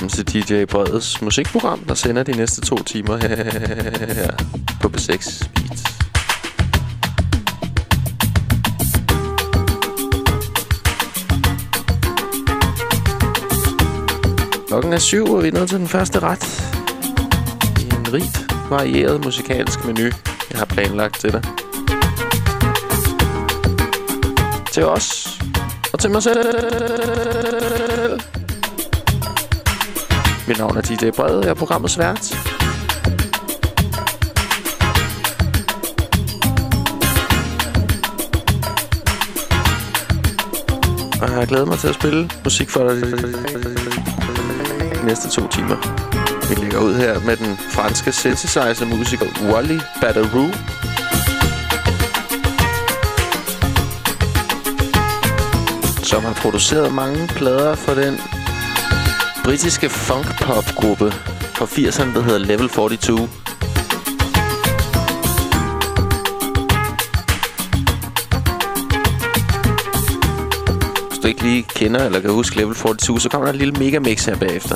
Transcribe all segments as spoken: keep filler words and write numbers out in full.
til D J Breds musikprogram, der sender de næste to timer her på B seks Beats. Klokken er syv, og vi er nået til den første ret i en rigt varieret musikalsk menu, jeg har planlagt til dig. Til os og til mig selv. Mit navn er D J Bred, og jeg er programmets vært. Og jeg har glædet mig til at spille musik for dig de næste to timer. Vi lægger ud her med den franske synthesizer-musiker Wally Badarou, som har produceret mange plader for den britiske funk-pop-gruppe fra firserne, der hedder Level fireogfyrre. Hvis du ikke lige kender eller kan huske Level fireogfyrre, så kommer der et lille megamix her bagefter.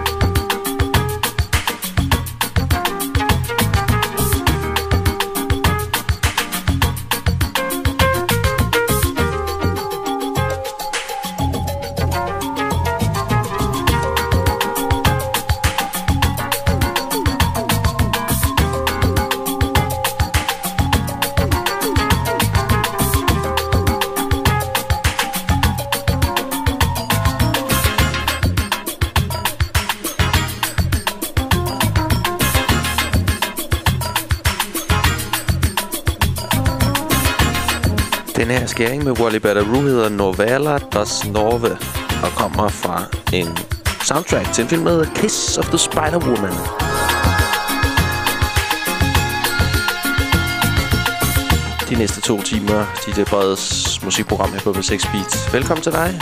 Den her skæring med Wally Badarou hedder Novella das Norve og kommer fra en soundtrack til en film, der hedder Kiss of the Spider-Woman. De næste to timer, D J Breds musikprogram her på B seks Beats. Velkommen til dig.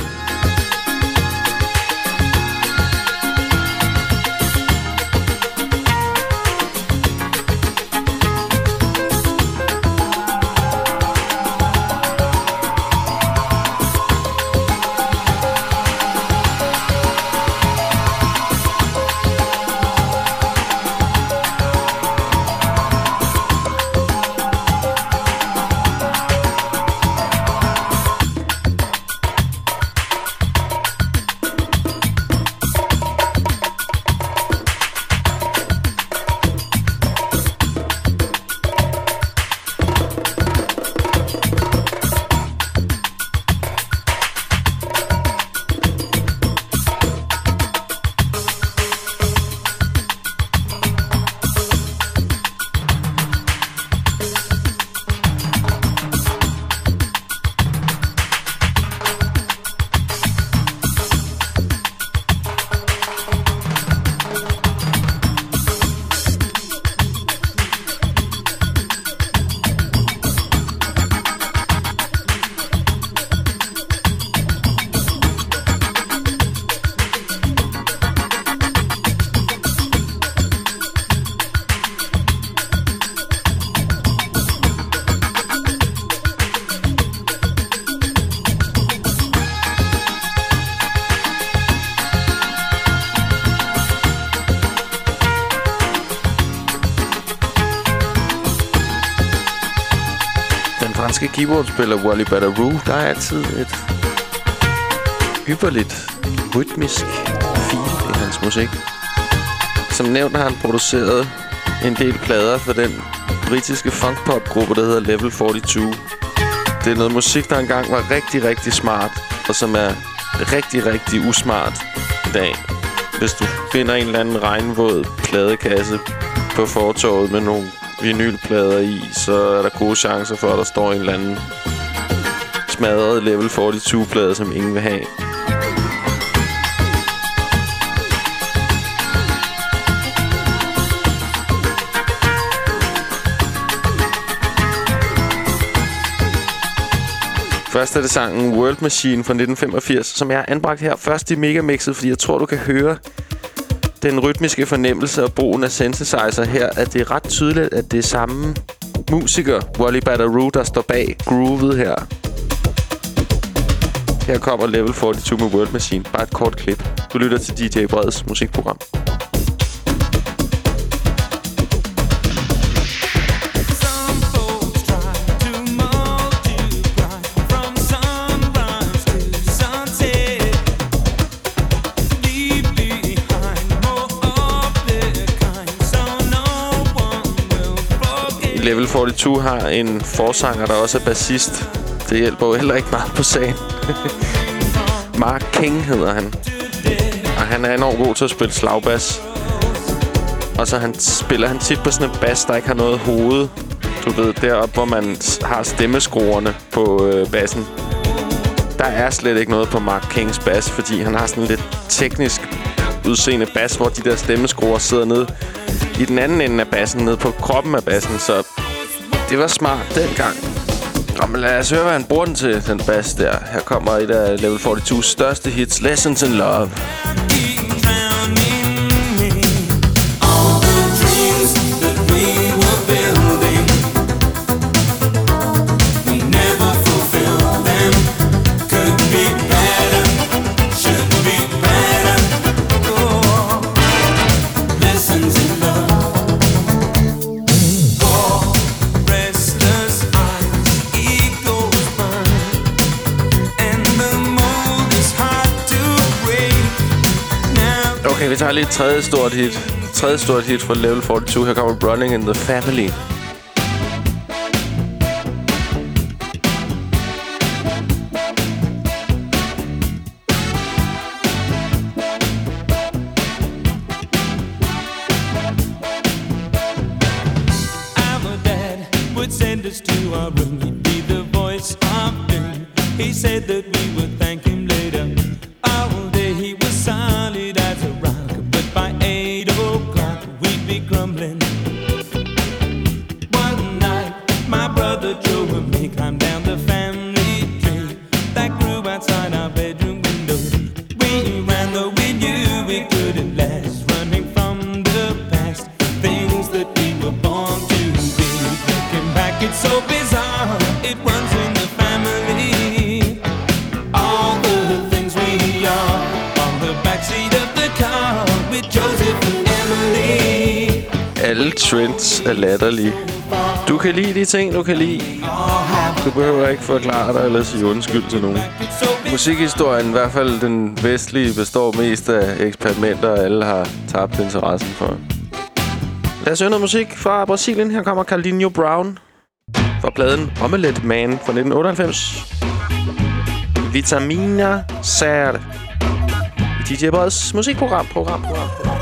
Keyboardspiller Wally Badarou, der er altid et ypperligt rytmisk feel i hans musik. Som nævnt har han produceret en del plader for den britiske funk-pop-gruppe, der hedder Level fireogfyrre. Det er noget musik, der engang var rigtig, rigtig smart, og som er rigtig, rigtig usmart i dag. Hvis du finder en eller anden regnvåd pladekasse på fortovet med nogle vinylplader i, så er der gode chancer for, at der står en eller anden smadret Level fireogfyrre-plade, som ingen vil have. Først er det sangen World Machine fra nitten femogfirs, som jeg har anbragt her først i megamixet, fordi jeg tror, du kan høre den rytmiske fornemmelse og brugen af synthesizer her, at det er ret tydeligt, at det er samme musiker, Wally Badarou, der står bag groovet her. Her kommer Level fireogfyrre med World Machine. Bare et kort klip. Du lytter til D J Breds musikprogram. Level fireogfyrre har en forsanger, der også er bassist. Det hjælper jo heller ikke meget på sagen. Mark King hedder han. Og han er enormt god til at spille slagbas. Og så han spiller han tit på sådan en bas, der ikke har noget hoved. Du ved, deroppe, hvor man har stemmeskruerne på øh, bassen. Der er slet ikke noget på Mark Kings bas, fordi han har sådan en lidt teknisk udseende bas, hvor de der stemmeskruer sidder nede i den anden ende af bassen, nede på kroppen af bassen. Så det var smart dengang. Jamen lad os høre, hvad han bruger den til, den bas der. Her kommer et af Level fireogfyrres største hits, Lessons in Love. Okay, vi tager lige et tredje stort hit. Tredje stort hit fra Level fireogfyrre. Her kommer Running in the Family. Trends er latterlige. Du kan lide de ting, du kan lide. Du behøver ikke forklare dig eller sige undskyld til nogen. Musikhistorien, i hvert fald den vestlige, består mest af eksperimenter, og alle har tabt interessen for. Lad os høre noget musik fra Brasilien. Her kommer Carlinhos Brown fra pladen Omelette Man fra nitten otteoghalvfems. Vitamina Ser. I D J Breds musikprogram. Program, program, program.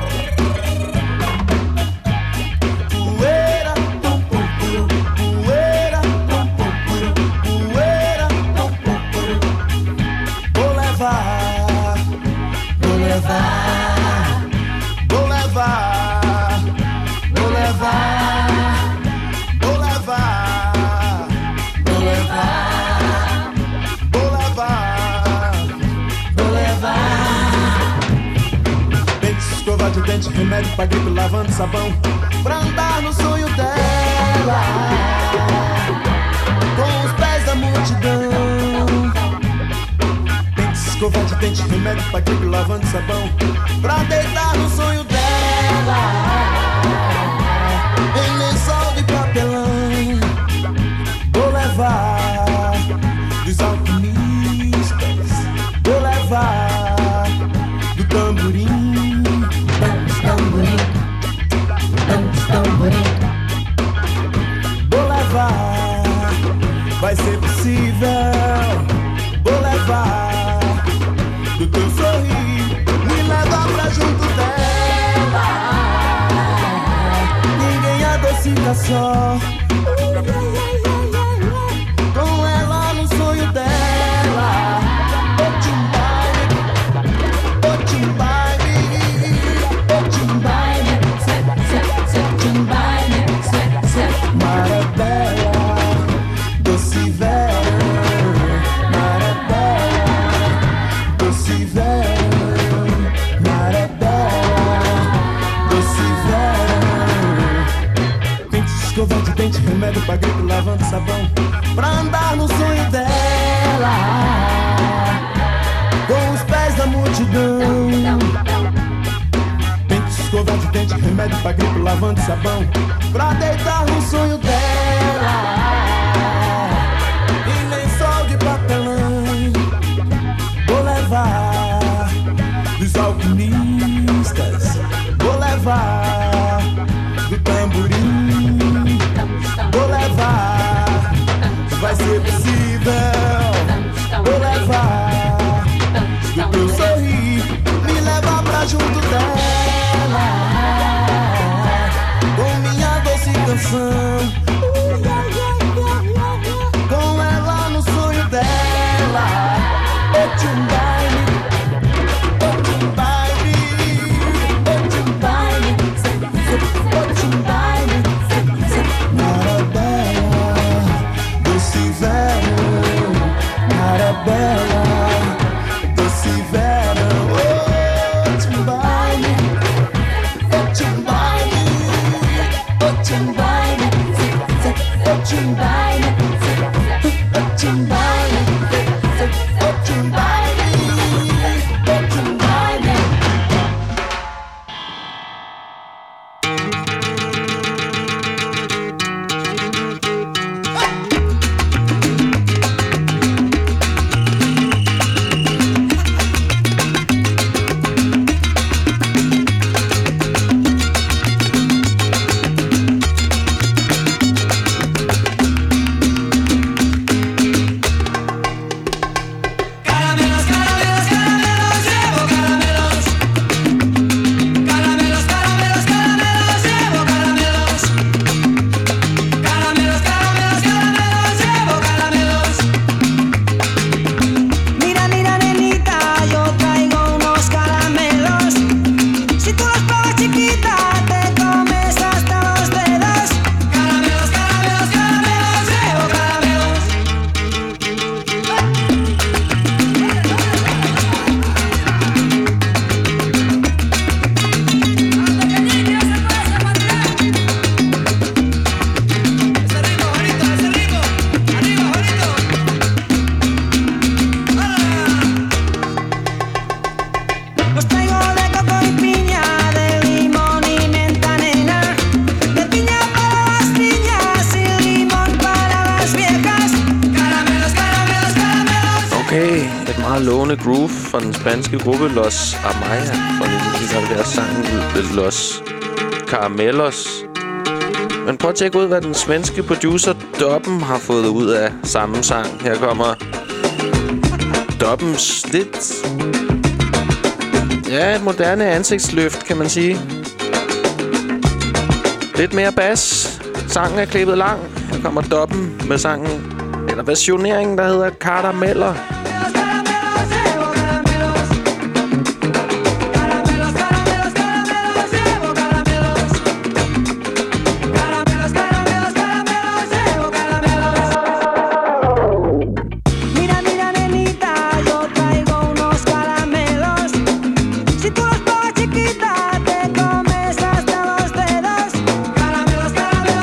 De dente, remédio pra gripe, lavando sabão, pra andar no sonho dela, com os pés da multidão. Dente, escova de dente, remédio pra gripe, lavando sabão, pra deitar no sonho dela, em lençol de papelão. Vou levar dos alquimistas, vou levar do tamborim. Vou levar, vai ser possível. Vou levar do teu sorrir, me leva pra junto dela. Ninguém adocica só, com ela no sonho dela. Oh, Timbaile, oh, Timbaile, oh, Timbaile, Timbaile, Marabella, doce verão, Marabella, doce verão, Marabella, doce verão. Dente, escova de dente, remédio pra gripe, lavando sabão, pra andar no sonho dela. gratidão. Pente, escova de dente, remédio pra gripe, lavando sabão, pra deitar no sonho dela. E lençol de papelão vou levar dos alquimistas, vou levar do tamborim, vou levar, vai ser possível, vou levar do teu sorrir, me levar pra junto dela, com minha doce canção, com ela no sonho dela. Oh, um baile, oh, um baile, oh, um baile, oh, um baile, Marabella, doce verão, Marabella, doce verão, oh, um baile, oh, um baile, oh, um baile, oh, um baile, oh, um baile. Fra den spanske gruppe Los Amaya fra nitten nioghalvfjerds, sangen Los Caramelos. Men prøv at tjekke ud, hvad den svenske producer Dobben har fået ud af samme sang. Her kommer Dobbens lidt... Ja, et moderne ansigtsløft, kan man sige. Lidt mere bas. Sangen er klippet lang. Her kommer Dobben med sangen, eller versioneringen, der hedder Carameller.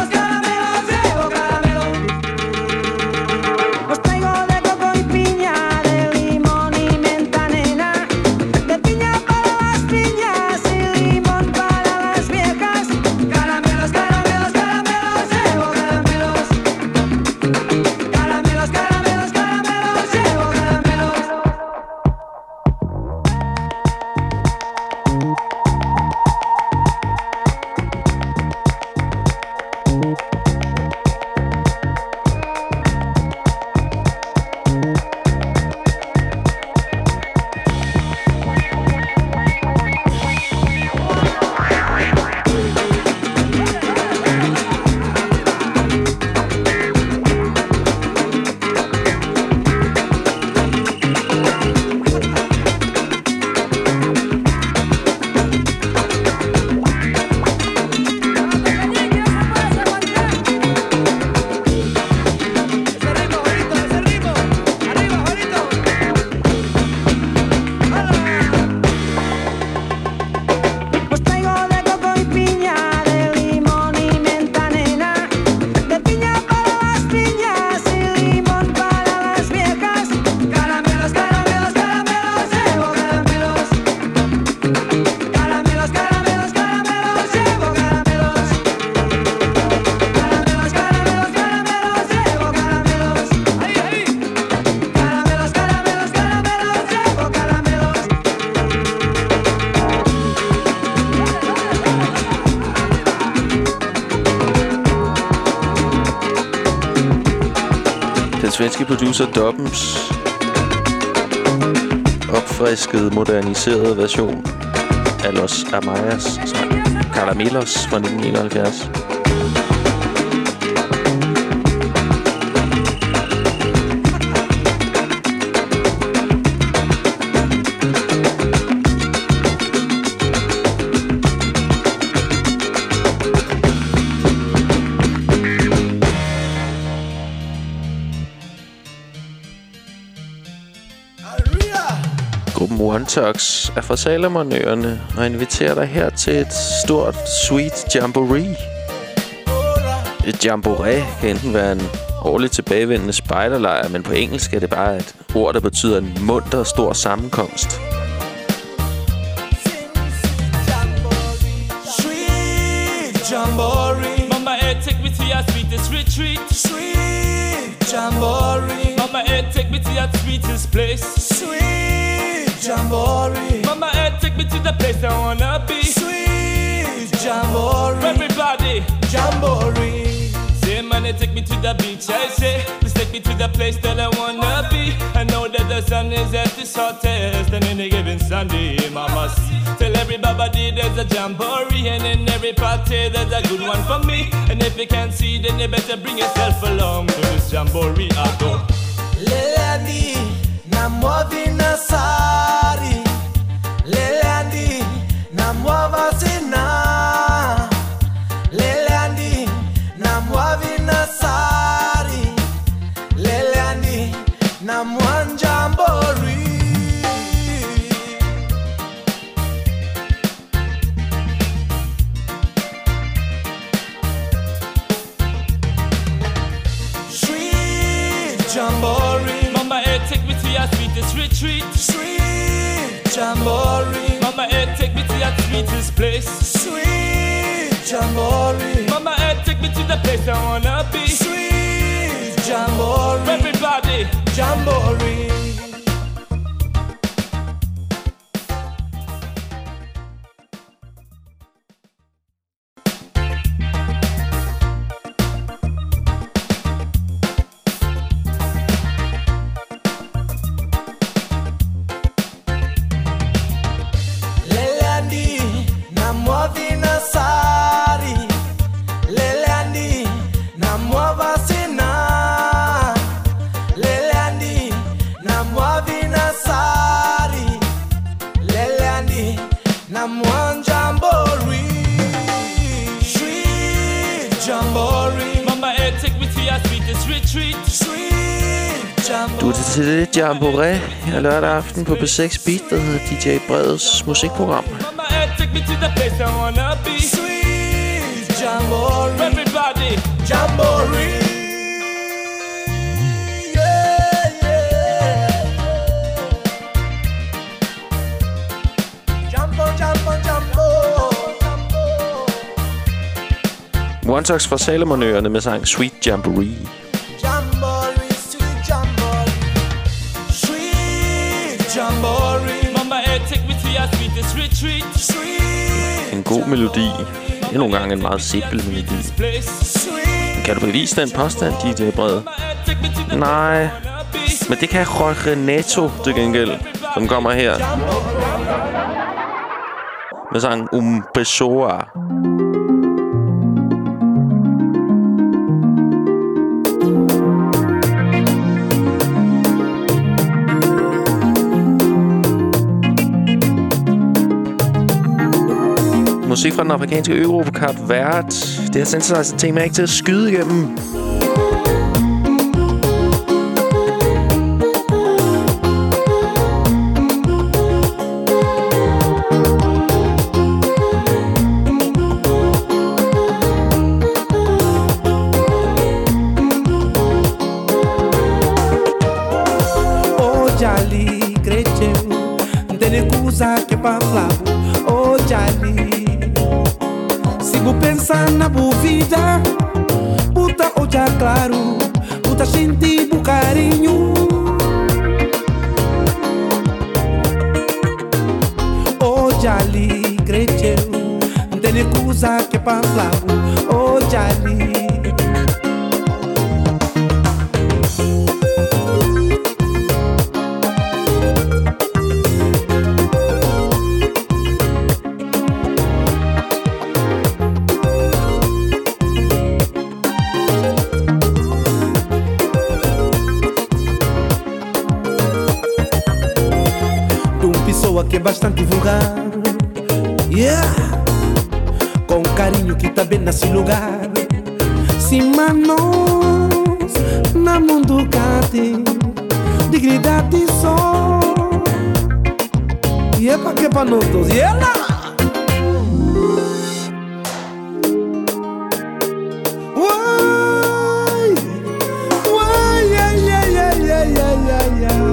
Os traigo de coco y piña. svenske producer Dobbens opfriskede, moderniserede version af Los Amayas Caramelos fra nitten enoghalvfjerds. One Tux er fra Salomonøerne og inviterer dig her til et stort, sweet jamboree. Et jamboree kan enten være en årligt tilbagevendende spejderlejr, men på engelsk er det bare et ord, der betyder en munter og stor sammenkomst. Sweet jamboree, mama, eh, take me to your sweetest retreat. Sweet jamboree, mama, eh, take me to your sweetest place. Sweet jamboree, mama, eh, take me to the place I wanna be. Sweet jamboree, everybody, jamboree. Say, man, they take me to the beach, I say. Please take me to the place that I wanna be. I know that the sun is at its hottest, and in a given Sunday, mama, see. Tell everybody there's a jamboree, and in every party there's a good one for me. And if you can't see, then you better bring yourself along to this jamboree. I go. Lelani, na muovina sari. Lelani, na muova sina. Lelani, na muovina sari. Lelani, na muan jamboree. Jamboree, mama, eh, take me to your sweetest retreat. Sweet jamboree, mama, eh, take me to your sweetest place. Sweet jamboree, mama, eh, take me to the place I wanna be. Sweet jamboree, everybody, jamboree. Du er til det jamboree her lørdag aften på B seks Beat, der hedder D J Breds musikprogram. One Tux fra Salomonøerne med sang Sweet Jamboree. En god melodi. Det er nogle gange en meget simpel melodi. Kan du bevise den påstand, D J Bred? Nej. Men det kan Jorge Neto til gengæld, som kommer her med sang Um Pessoa. Musik fra den afrikanske øgruppe Kap Verde. Det her synthesizer-tema er ikke til at skyde igennem. Oh, Jali, creteu, tem coisa que pra falar. Oh, Jali. Sigo pensando na boa vida, puta olha claro, puta sentir o carinho. Olha ali, creteu, não tem coisa que pra falar. Olha ali. que é bastante vulgar. Yeah, com carinho que tá bem nesse lugar. Sim, manos, na mundo cate, dignidade só. E é pra que pra nós dois? E ela? Uai, uai, ai, ai, ai, ai, ai, ai, ai.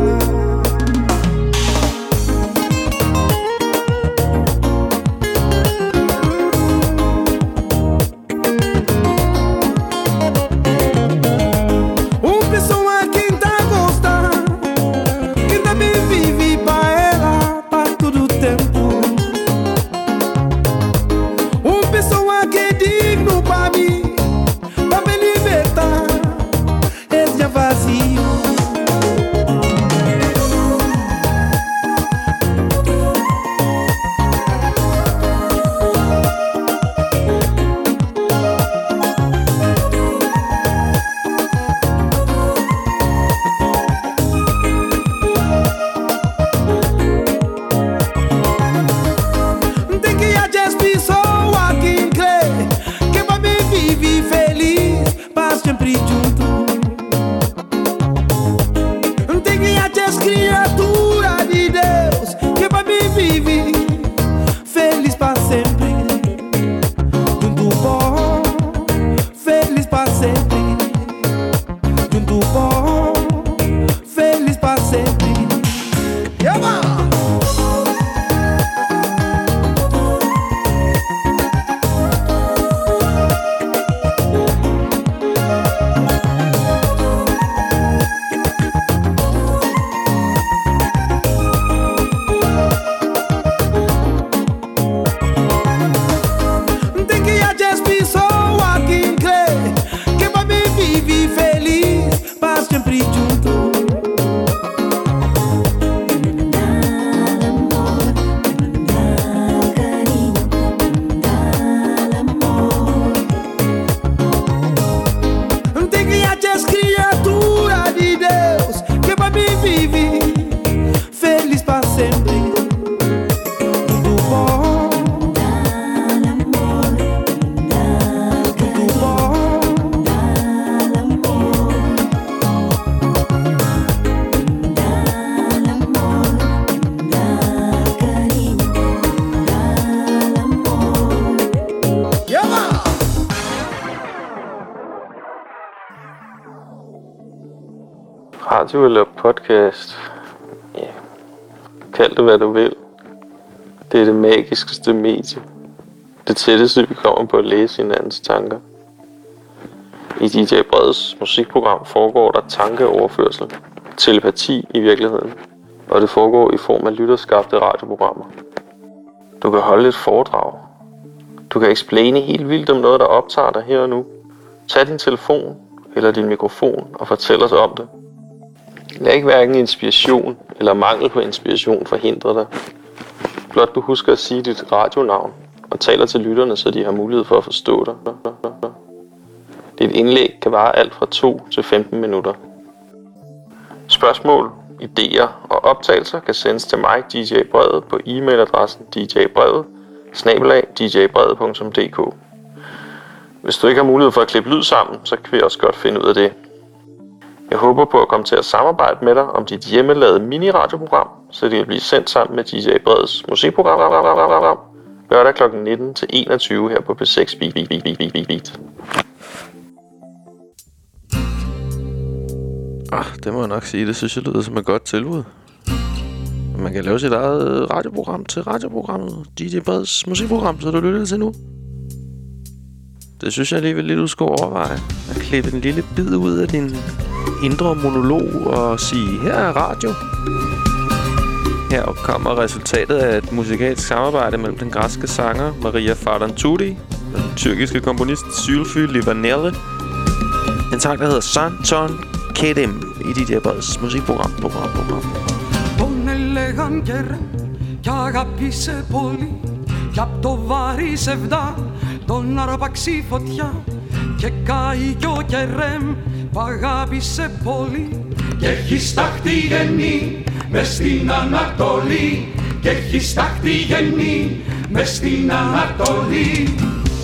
Radio eller podcast. Ja. Yeah. Kald det hvad du vil. Det er det magiskeste medie. Det tætteste vi kommer på at læse hinandens tanker. I D J Breds musikprogram foregår der tankeoverførsel, telepati i virkeligheden, og det foregår i form af lytterskabte radioprogrammer. Du kan holde et foredrag. Du kan explaine helt vildt om noget, der optager dig her og nu. Tag din telefon eller din mikrofon og fortæl os om det. Lad ikke hverken inspiration eller mangel på inspiration forhindre dig. Blot du husker at sige dit radionavn og taler til lytterne, så de har mulighed for at forstå dig. Dit indlæg kan vare alt fra to til femten minutter. Spørgsmål, idéer og optagelser kan sendes til mig, D J Brede, på e-mailadressen d j brede bindestreg d j brede punktum d k. Hvis du ikke har mulighed for at klippe lyd sammen, så kan vi også godt finde ud af det. Jeg håber på at komme til at samarbejde med dig om dit hjemmelavede mini-radioprogram, så det kan blive sendt sammen med D J Breds musikprogram lørdag klokken nitten til enogtyve her på P seks Beat Beat Beat Beat Beat Beat. Ah, det må jeg nok sige. Det synes jeg lyder som et godt tilbud. Man kan lave sit eget radioprogram til radioprogrammet. D J Breds musikprogram, så du lytter til nu. Det synes jeg alligevel lidt, du skal overveje. At klippe en lille bid ud af din indre monolog og sige, her er radio. Her kommer resultatet af et musikalsk samarbejde mellem den græske sanger Maria Fardantoudi og den tyrkiske komponist Zülfü Livaneli. En sang, der hedder Santon Kedim i D J Breds musikprogram. Program, program. Τον έλεγαν κερέ κι αγάπησε πολύ κι απ' το βάρη σεβδά τον αρπαξεί φωτιά και κάει κι ο κερέμ που αγάπησε πολύ και έχει σταχτεί γεννή μες στην Ανατολή και έχει στάχτη γεννή μες στην Ανατολή.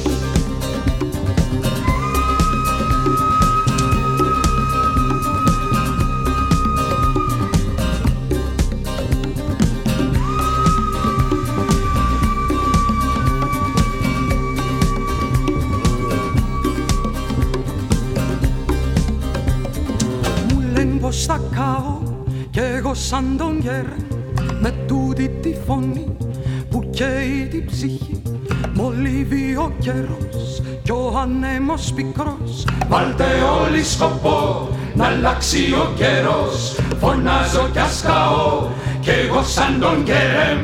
Πως θα κάω κι εγώ σαν τον Γερέν με τούτη τη φωνή που καίει την ψυχή. Μολύβει ο καιρός κι ο ανέμος πικρός. Βάλτε όλοι σκοπό να αλλάξει ο καιρός. Φωνάζω κι ας καώ κι εγώ σαν τον Γερέν.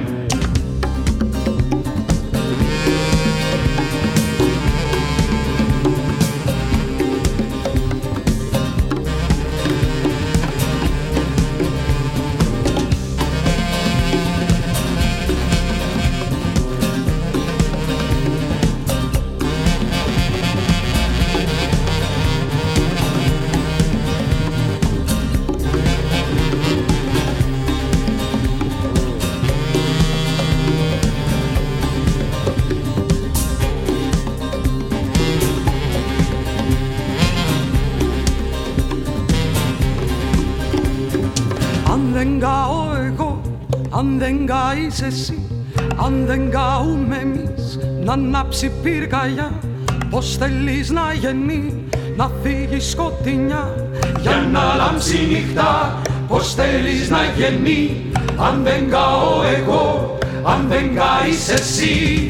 Αν δεν καείς εσύ, αν δεν καούμε εμείς, να ανάψει πυρκαγιά. Πως θέλεις να γεννεί, να φύγει σκοτεινιά, για να λάμψει νύχτα. Πως θέλεις να γεννεί, αν δεν καώ εγώ, αν δεν καείς εσύ.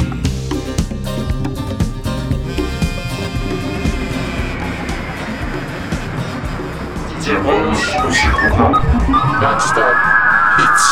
Non-stop hits.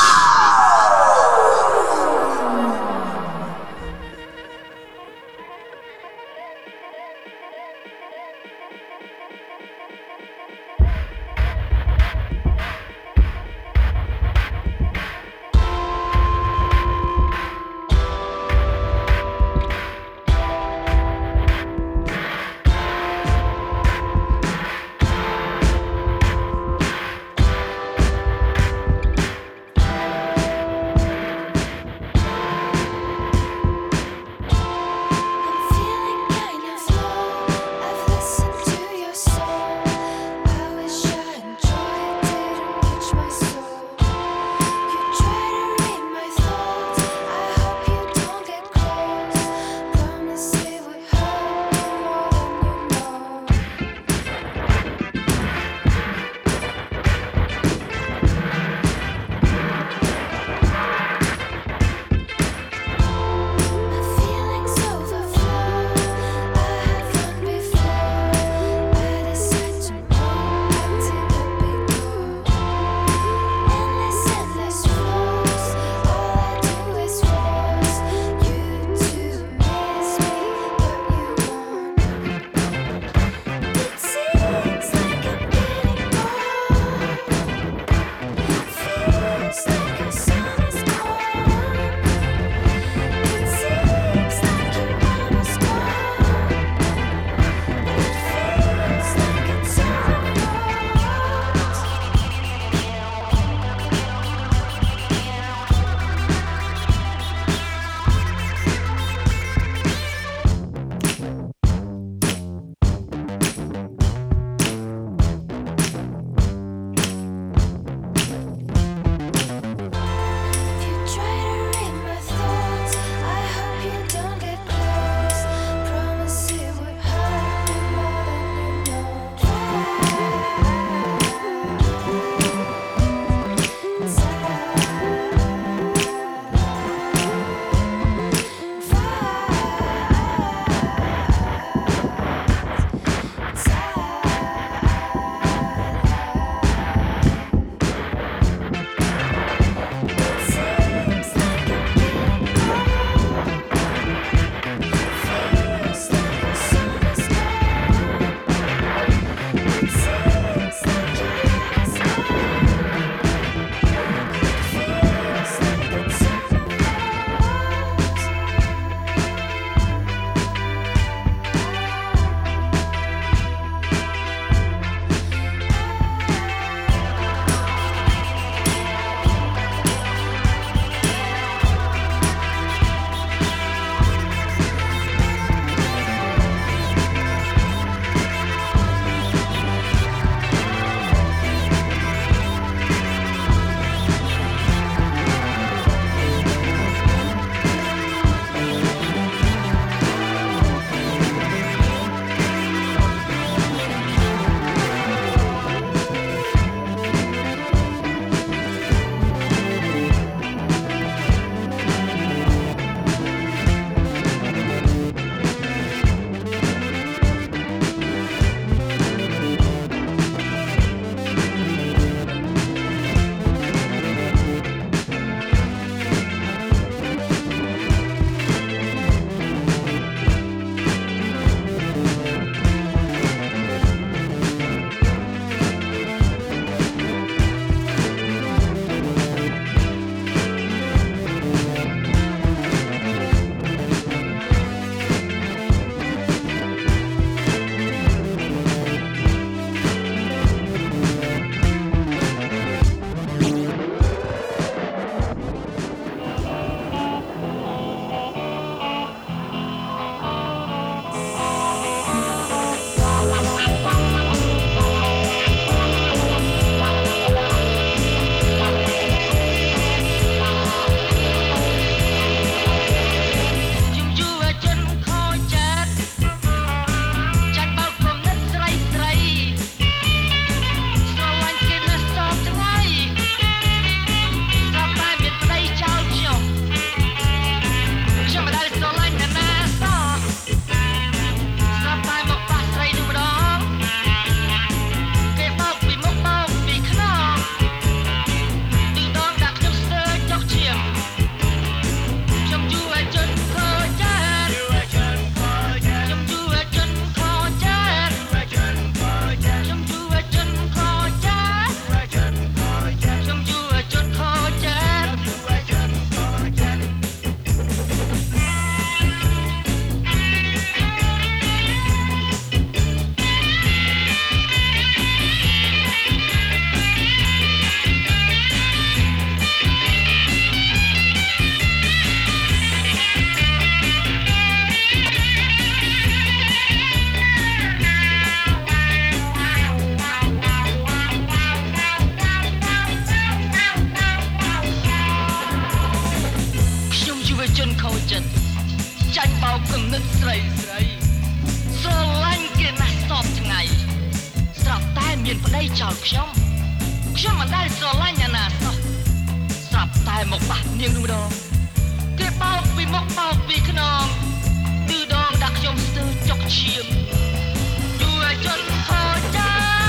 មានប្តីចោលខ្ញុំខ្ញុំមិនដែលស្រឡាញ់អ្នកណាសោះស្រាប់តែមកបាក់នាងនោះម្ដងគេបោកពីមុខបោកពីខ្នងឌឺដងដាក់ខ្ញុំស្ទើរចុកឈាមយូរឲ្យចន់ខោចា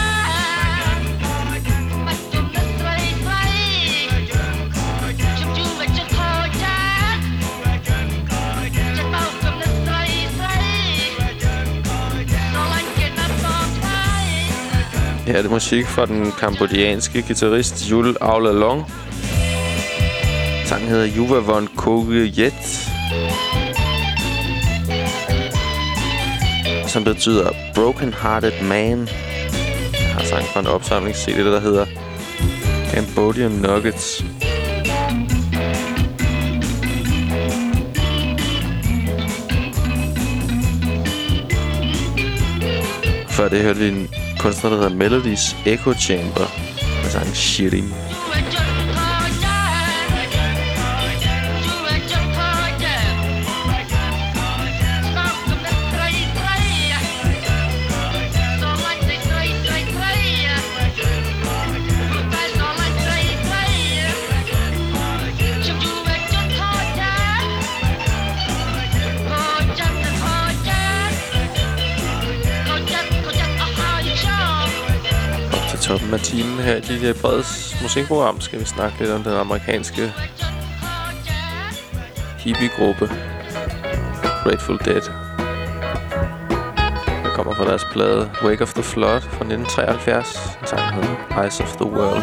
បាច់ជុំនឹងស្រីស្រីខ្ញុំយូរឲ្យចន់ខោចាចិត្តបោកជុំនឹងស្រីស្រីស្រឡាញ់គេណាស់បងថ្លៃ Ja, det er musik fra den kambodjanske guitarist Jul Aulalong. Sangen hedder Yuva Von Koget, som betyder Broken Hearted Man. Jeg har sang fra en opsamlings-C D, der hedder Cambodian Nuggets. Før det hørte vi en kunstner, der hedder Melodies Echo Chamber med sangen Shirin. Toppen af timen her i D J Breds musikprogram skal vi snakke lidt om den amerikanske hippie-gruppe Grateful Dead. Der kommer fra deres plade Wake of the Flood fra nitten treoghalvfjerds. En sang hedder Eyes of the World.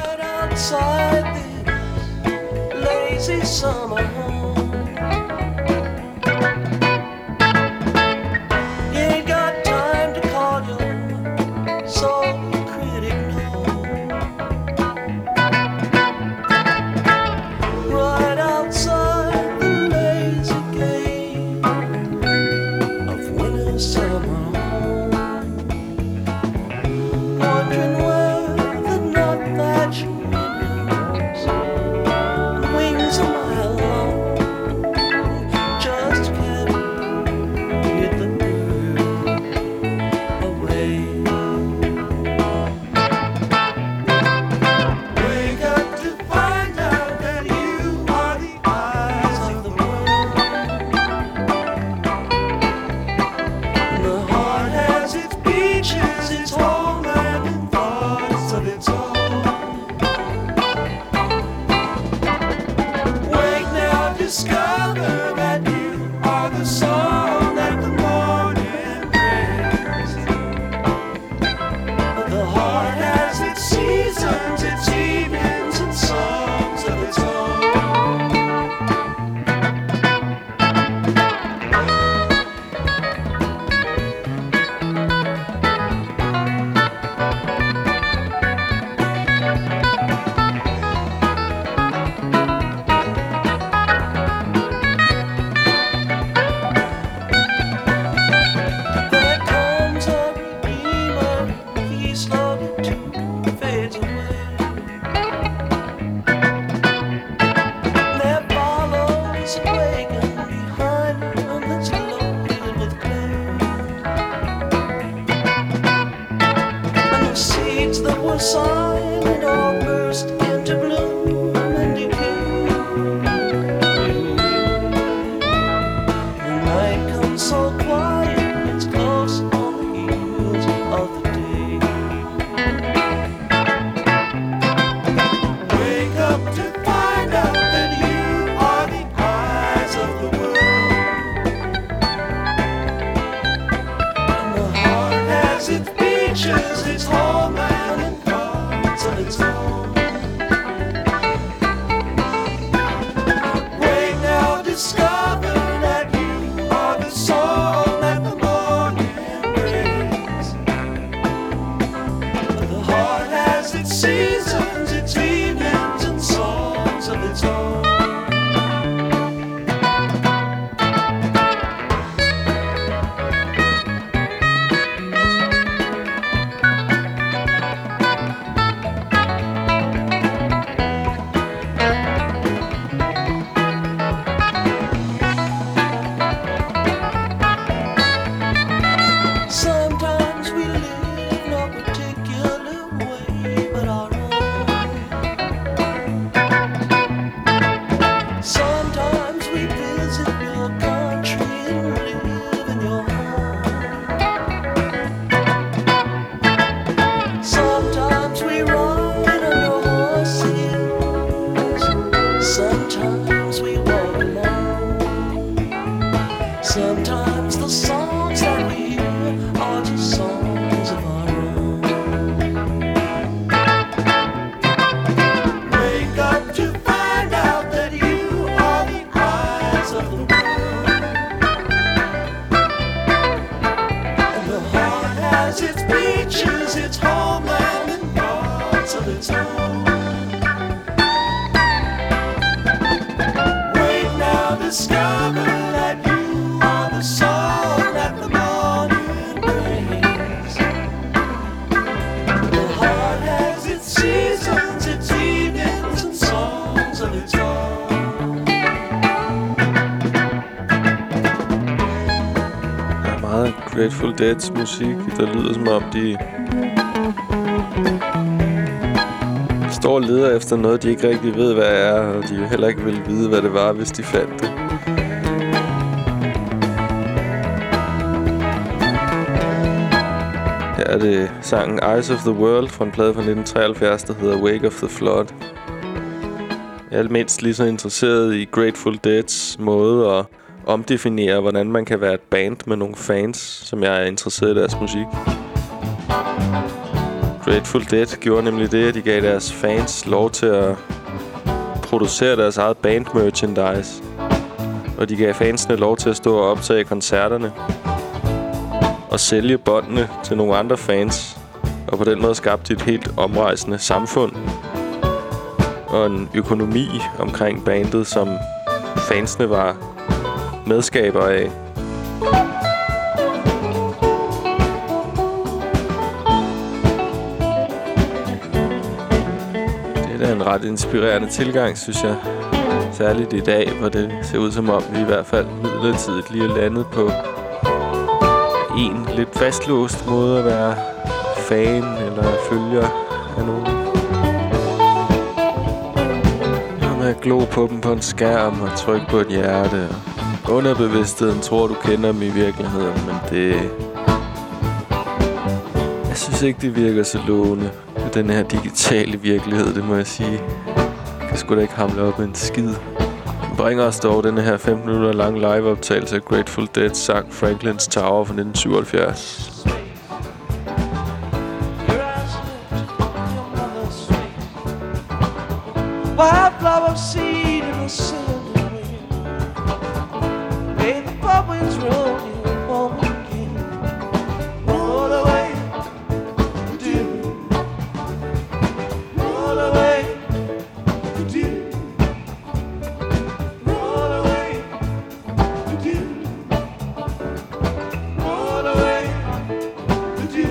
Grateful Deads musik, der lyder som om de står og leder efter noget, de ikke rigtig ved, hvad er, og de heller ikke ville vide, hvad det var, hvis de fandt det. Her er det sangen Eyes of the World fra en plade fra nitten treoghalvfjerds, der hedder Wake of the Flood. Jeg er mindst lige så interesseret i Grateful Deads måde at omdefinere, hvordan man kan være et band med nogle fans, som jeg er interesseret i deres musik. Grateful Dead gjorde nemlig det, at de gav deres fans lov til at producere deres eget band-merchandise. Og de gav fansene lov til at stå og optage koncerterne og sælge båndene til nogle andre fans. Og på den måde skabte de et helt omrejsende samfund og en økonomi omkring bandet, som fansene var medskaber af. Det er en ret inspirerende tilgang, synes jeg. Særligt i dag, hvor det ser ud som om, vi i hvert fald midlertidigt lige er landet på en lidt fastlåst måde at være fan eller følger af nogen. Med at glo på dem på en skærm og trykke på et hjerte. Underbevidstheden tror, du kender dem i virkeligheden, men det... Jeg synes ikke, det virker så lovende med den her digitale virkelighed, det må jeg sige. Jeg kan sgu da ikke hamle op en skid. Den bringer os dog denne her femten minutter lang liveoptagelse af Grateful Dead sang Franklin's Tower fra nitten syvoghalvfjerds. Wildflower seed in the cylinder wind. May the bubbles roll you home again. Roll away, do. Roll away, do. Roll away, do. Roll away, do.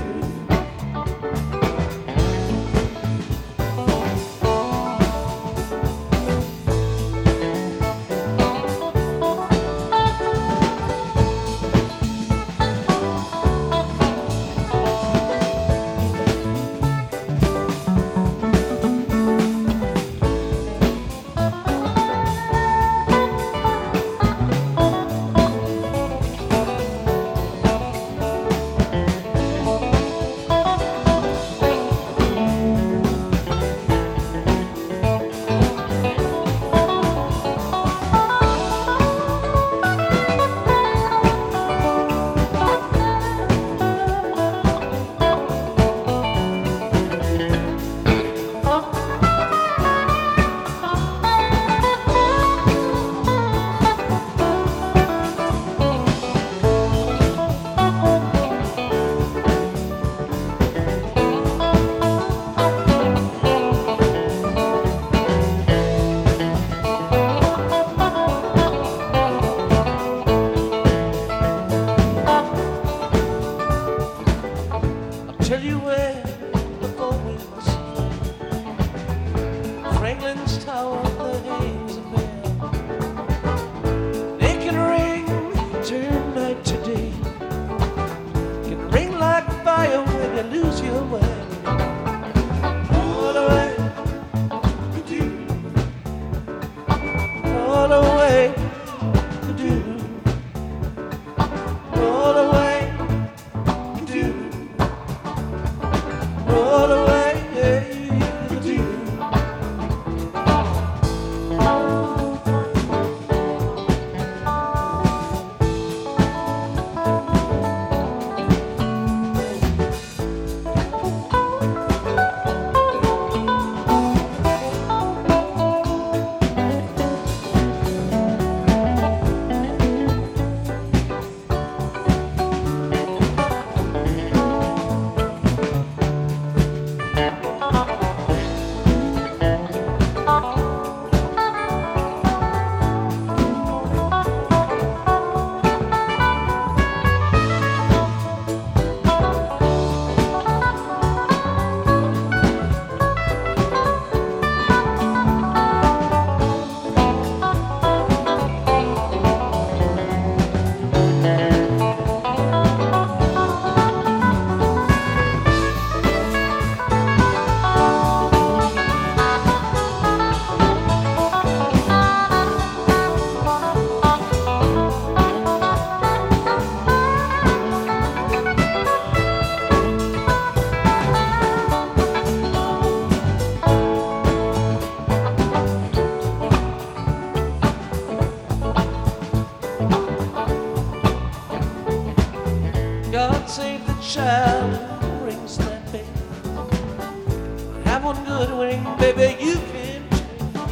baby, you can too.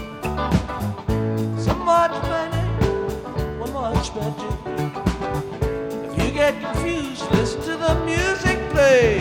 So much money, one much magic. If you get confused, listen to the music play.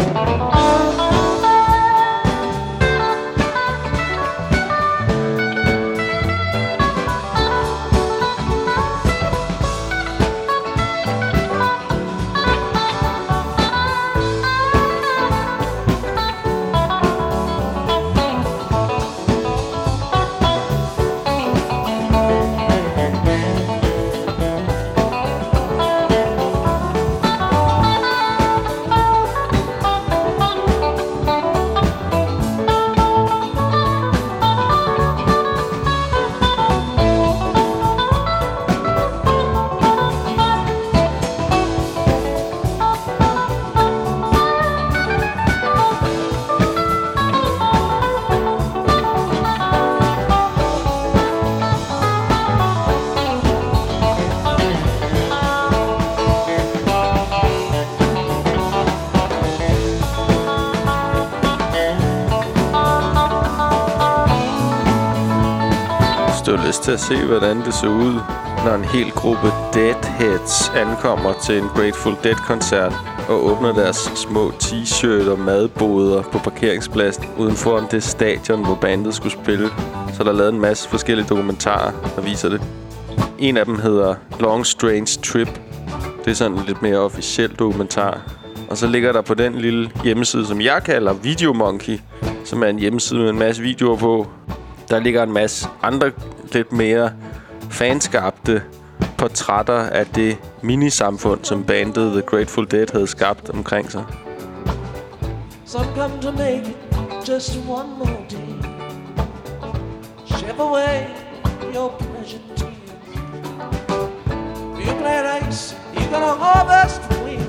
Lyst til at se, hvordan det ser ud, når en hel gruppe Deadheads ankommer til en Grateful Dead-koncert og åbner deres små t-shirt og madboder på parkeringspladsen uden foran det stadion, hvor bandet skulle spille. Så der er lavet en masse forskellige dokumentarer, der viser det. En af dem hedder Long Strange Trip. Det er sådan en lidt mere officiel dokumentar. Og så ligger der på den lille hjemmeside, som jeg kalder Videomonkey, som er en hjemmeside med en masse videoer på. Der ligger en masse andre lidt mere fanskabte portrætter af det minisamfund, som bandet The Grateful Dead havde skabt omkring sig. Some come to make it just one more day. Shave away your pleasure tears. You play ice, you're gonna harvest wind.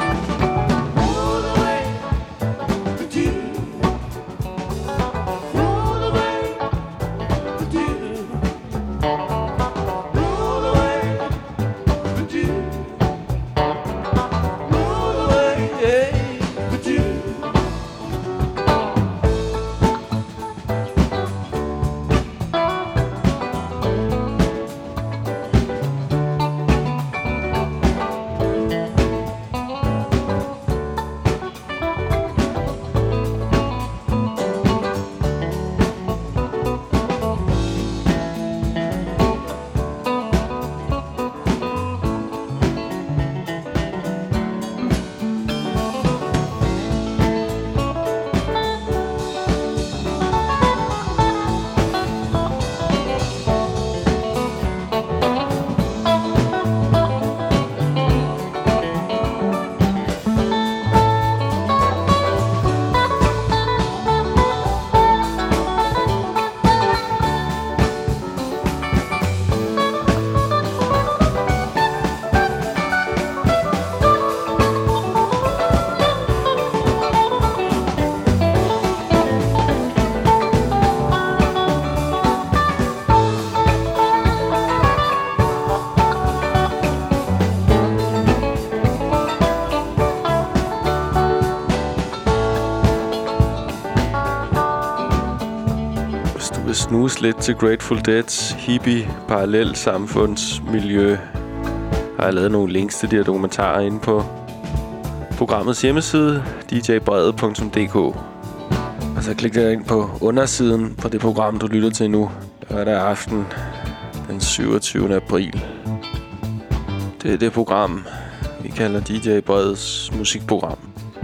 Roll away the dew. Roll away the dew. Roll away the dew. Roll away the dew. Snuse lidt til Grateful Deads hippie parallelsamfundsmiljø, har jeg lavet nogle links til de her dokumentarer inde på programmets hjemmeside d j brede punktum d k. Og så klik der ind på undersiden på det program, du lytter til nu, lørdag aften den syvogtyvende april. Det er det program, vi kalder D J Bredes musikprogram.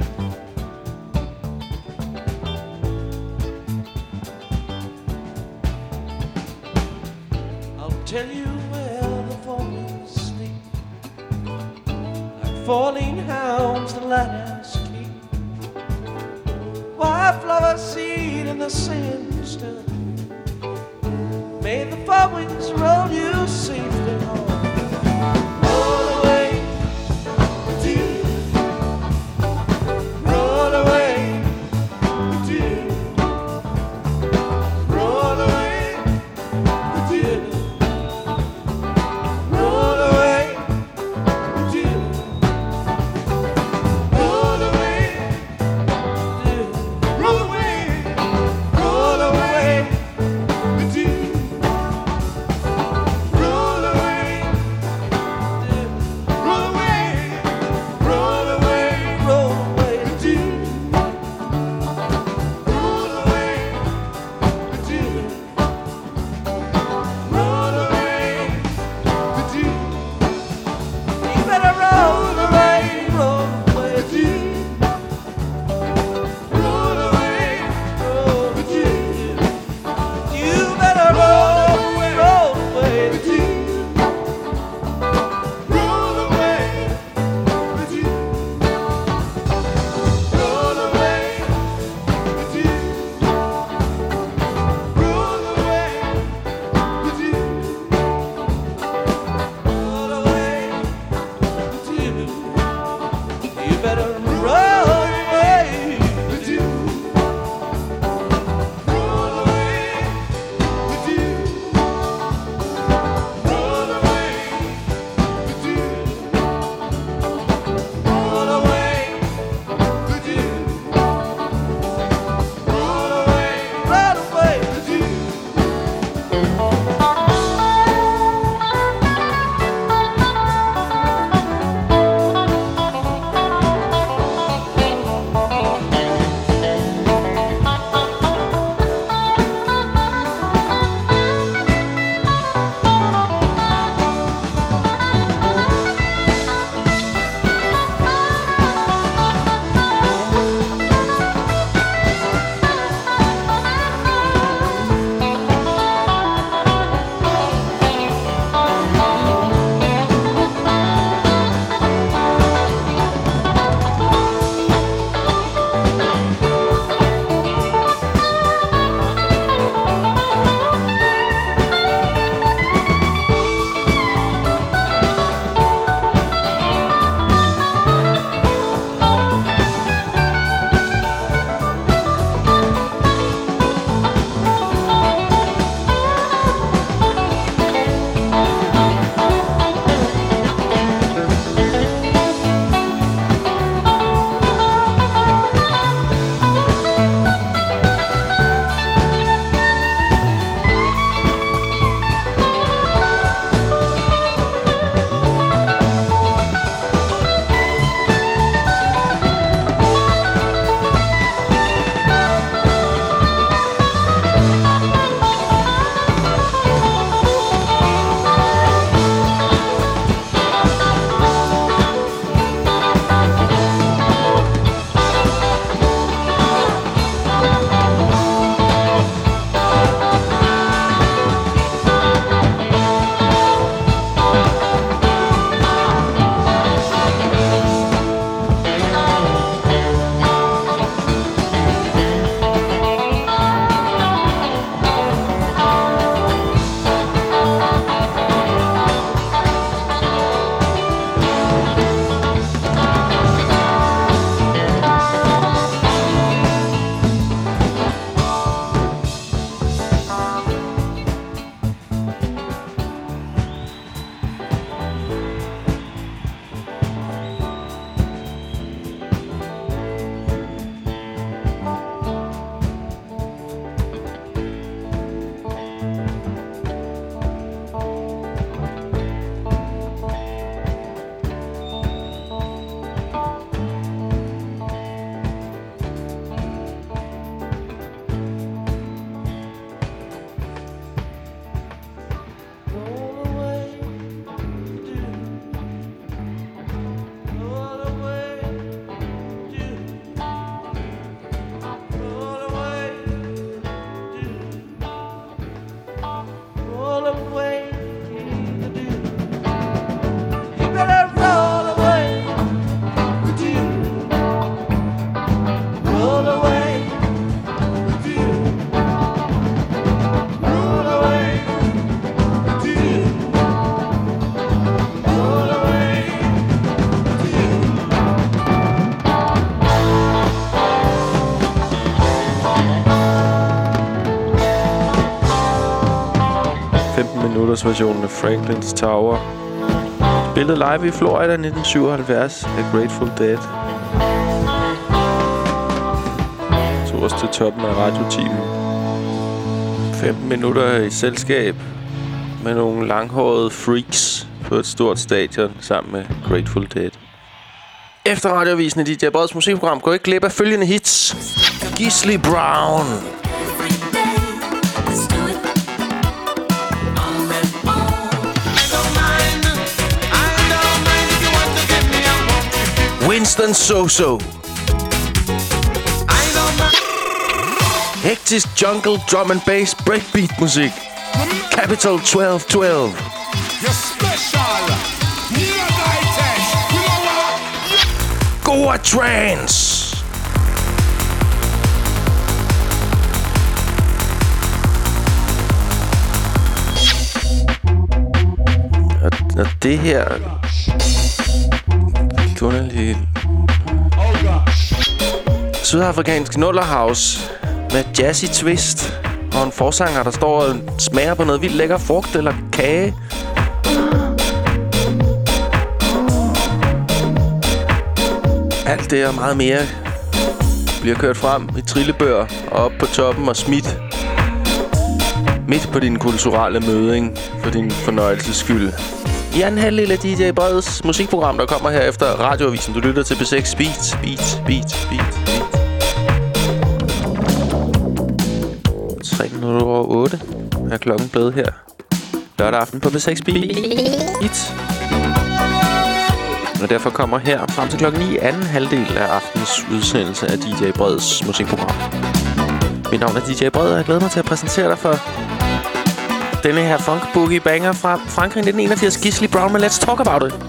Tell you where the fallen sleep, like falling hounds the lighthouse keep. Wildflower seed in the sandstone. May the fog winds roll you safely home. Roll away the dew. Roll away the dew. Roll away the dew. Roll away, femten minutters versionen af Franklin's Tower. Spillet live i Florida nitten syvoghalvfjerds af Grateful Dead. Tog os til toppen af radiotimen. femten minutter i selskab med nogle langhårede freaks på et stort stadion sammen med Grateful Dead. Efter radioavisen i D J Breds musikprogram går ikke glip af følgende hits. Gisli Brown. Winston So-So. Hektisk jungle, drum and bass, breakbeat musik. Capital twelve twelve. Goa Trance. Og, og det her underlige sydafrikansk nullerhouse med jazzy twist og en forsanger, der står og smager på noget vildt lækker frugt eller kage. Alt det og meget mere bliver kørt frem i trillebør og op på toppen og smidt midt på din kulturelle møding for din fornøjelses skyld. I anden halvdel af D J Breds musikprogram, der kommer her efter radioavisen. Du lytter til P seks Beat, Beat, Beat, Beat, Beat. tre minutter over otte er klokken blevet her. Lørdag aften på P seks Beat. Og derfor kommer her frem til klokken ni anden halvdel af aftens udsendelse af D J Breds musikprogram. Mit navn er D J Bred, og jeg glæder mig til at præsentere dig for denne her funk boogie banger fra Frankrig nitten enogfirs, Gisli Brown med Let's Talk About It.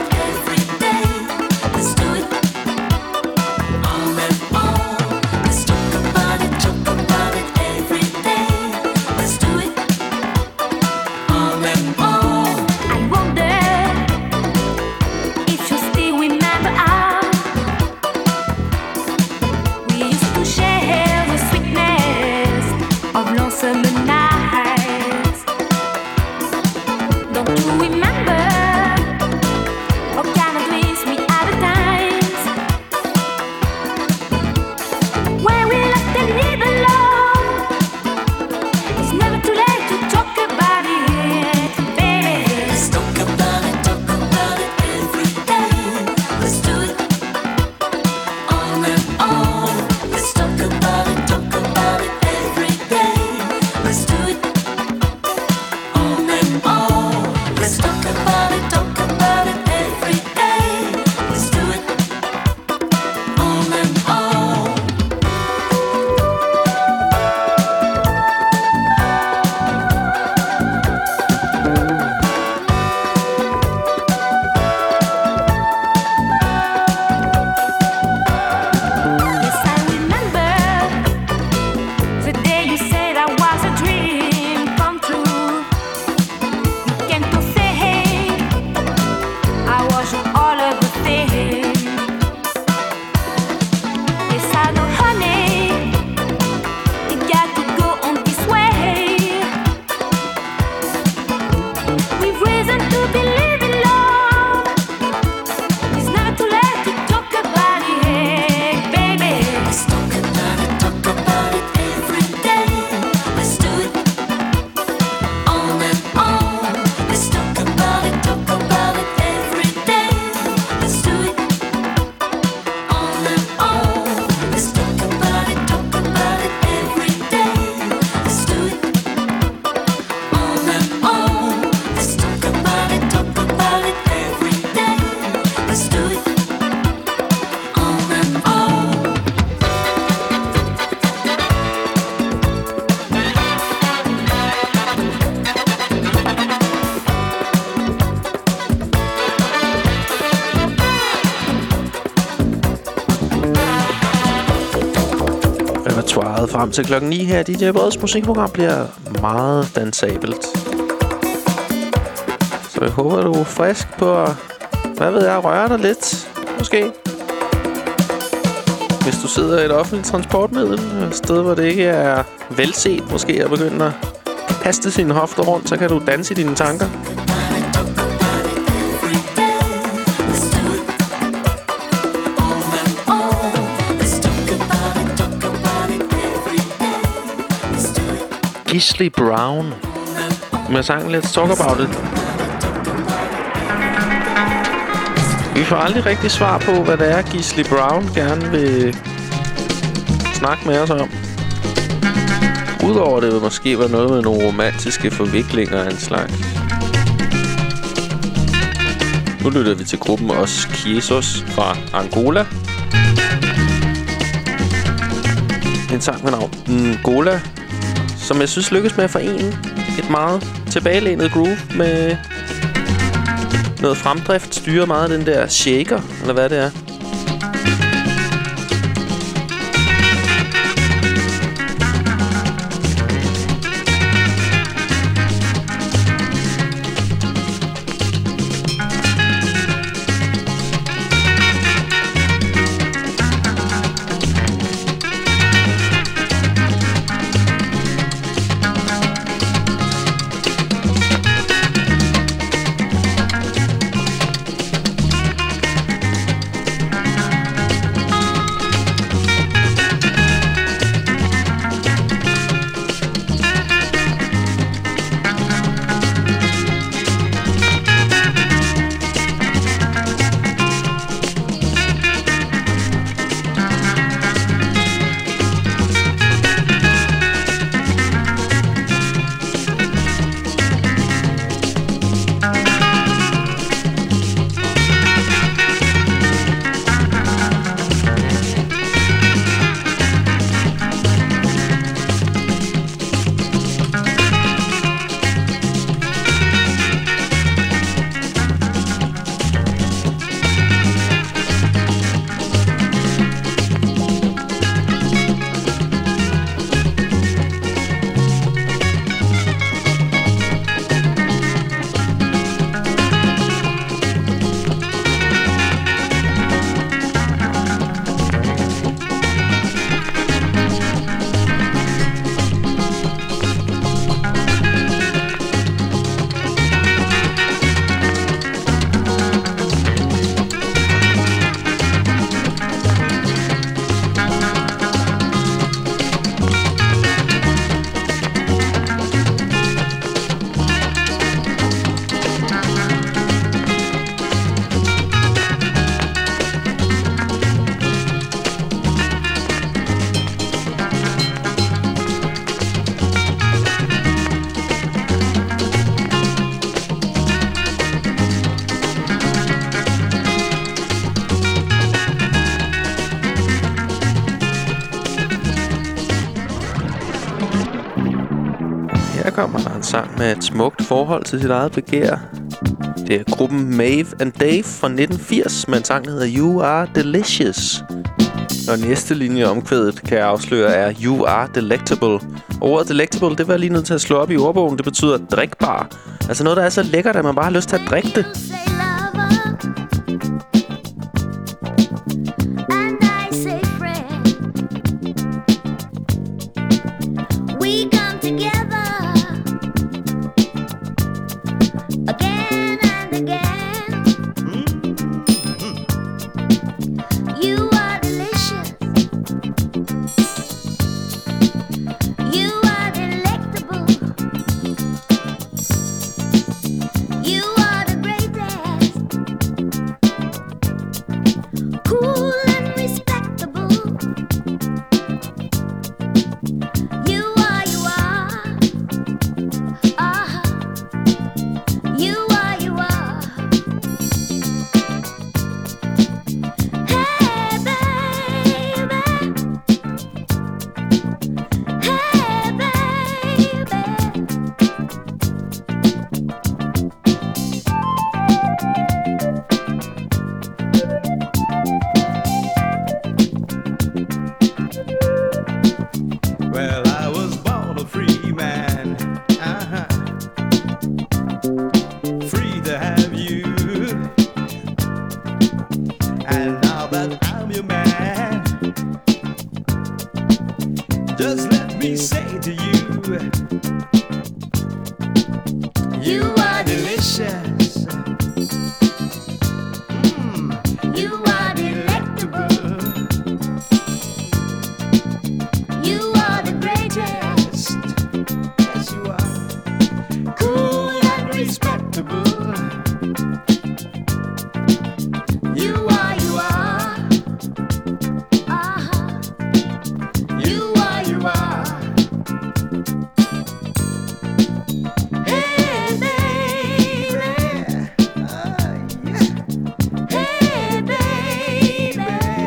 Frem til klokken ni her. D J Breds musikprogram bliver meget dansabelt. Så jeg håber, du er frisk på, hvad ved jeg, røre dig lidt, måske. Hvis du sidder i et offentligt transportmiddel, et sted, hvor det ikke er velset, måske at begynde at kaste sine hofter rundt, så kan du danse i dine tanker. Gisli Brown med sangen Let's Talk About It. Vi får aldrig rigtig svar på, hvad det er, Gisli Brown gerne vil snakke med os om. Udover det vil måske være noget med nogle romantiske forviklinger af en slags. Nu lytter vi til gruppen Os Quiesos fra Angola. En sang med navn Angola, som jeg synes lykkes med at forene et meget tilbagelænet groove med noget fremdrift, styrer meget den der shaker, eller hvad det er. Kommer der en sang med et smukt forhold til sit eget begær. Det er gruppen Maeve and Dave fra nitten firs med en sang, der hedder You Are Delicious. Og næste linje omkvædet, kan jeg afsløre, er You Are Delectable. Ordet delectable, det var lige nødt til at slå op i ordbogen. Det betyder drikbar. Altså noget, der er så lækkert, at man bare har lyst til at drikke det. Just let me say to you, You are delicious. Mm, you are delectable. You are the greatest. Yes, you are. Cool and respectable. You are, you are. Uh-huh. You are, you are. Hey, baby. Uh, yeah. Hey, baby.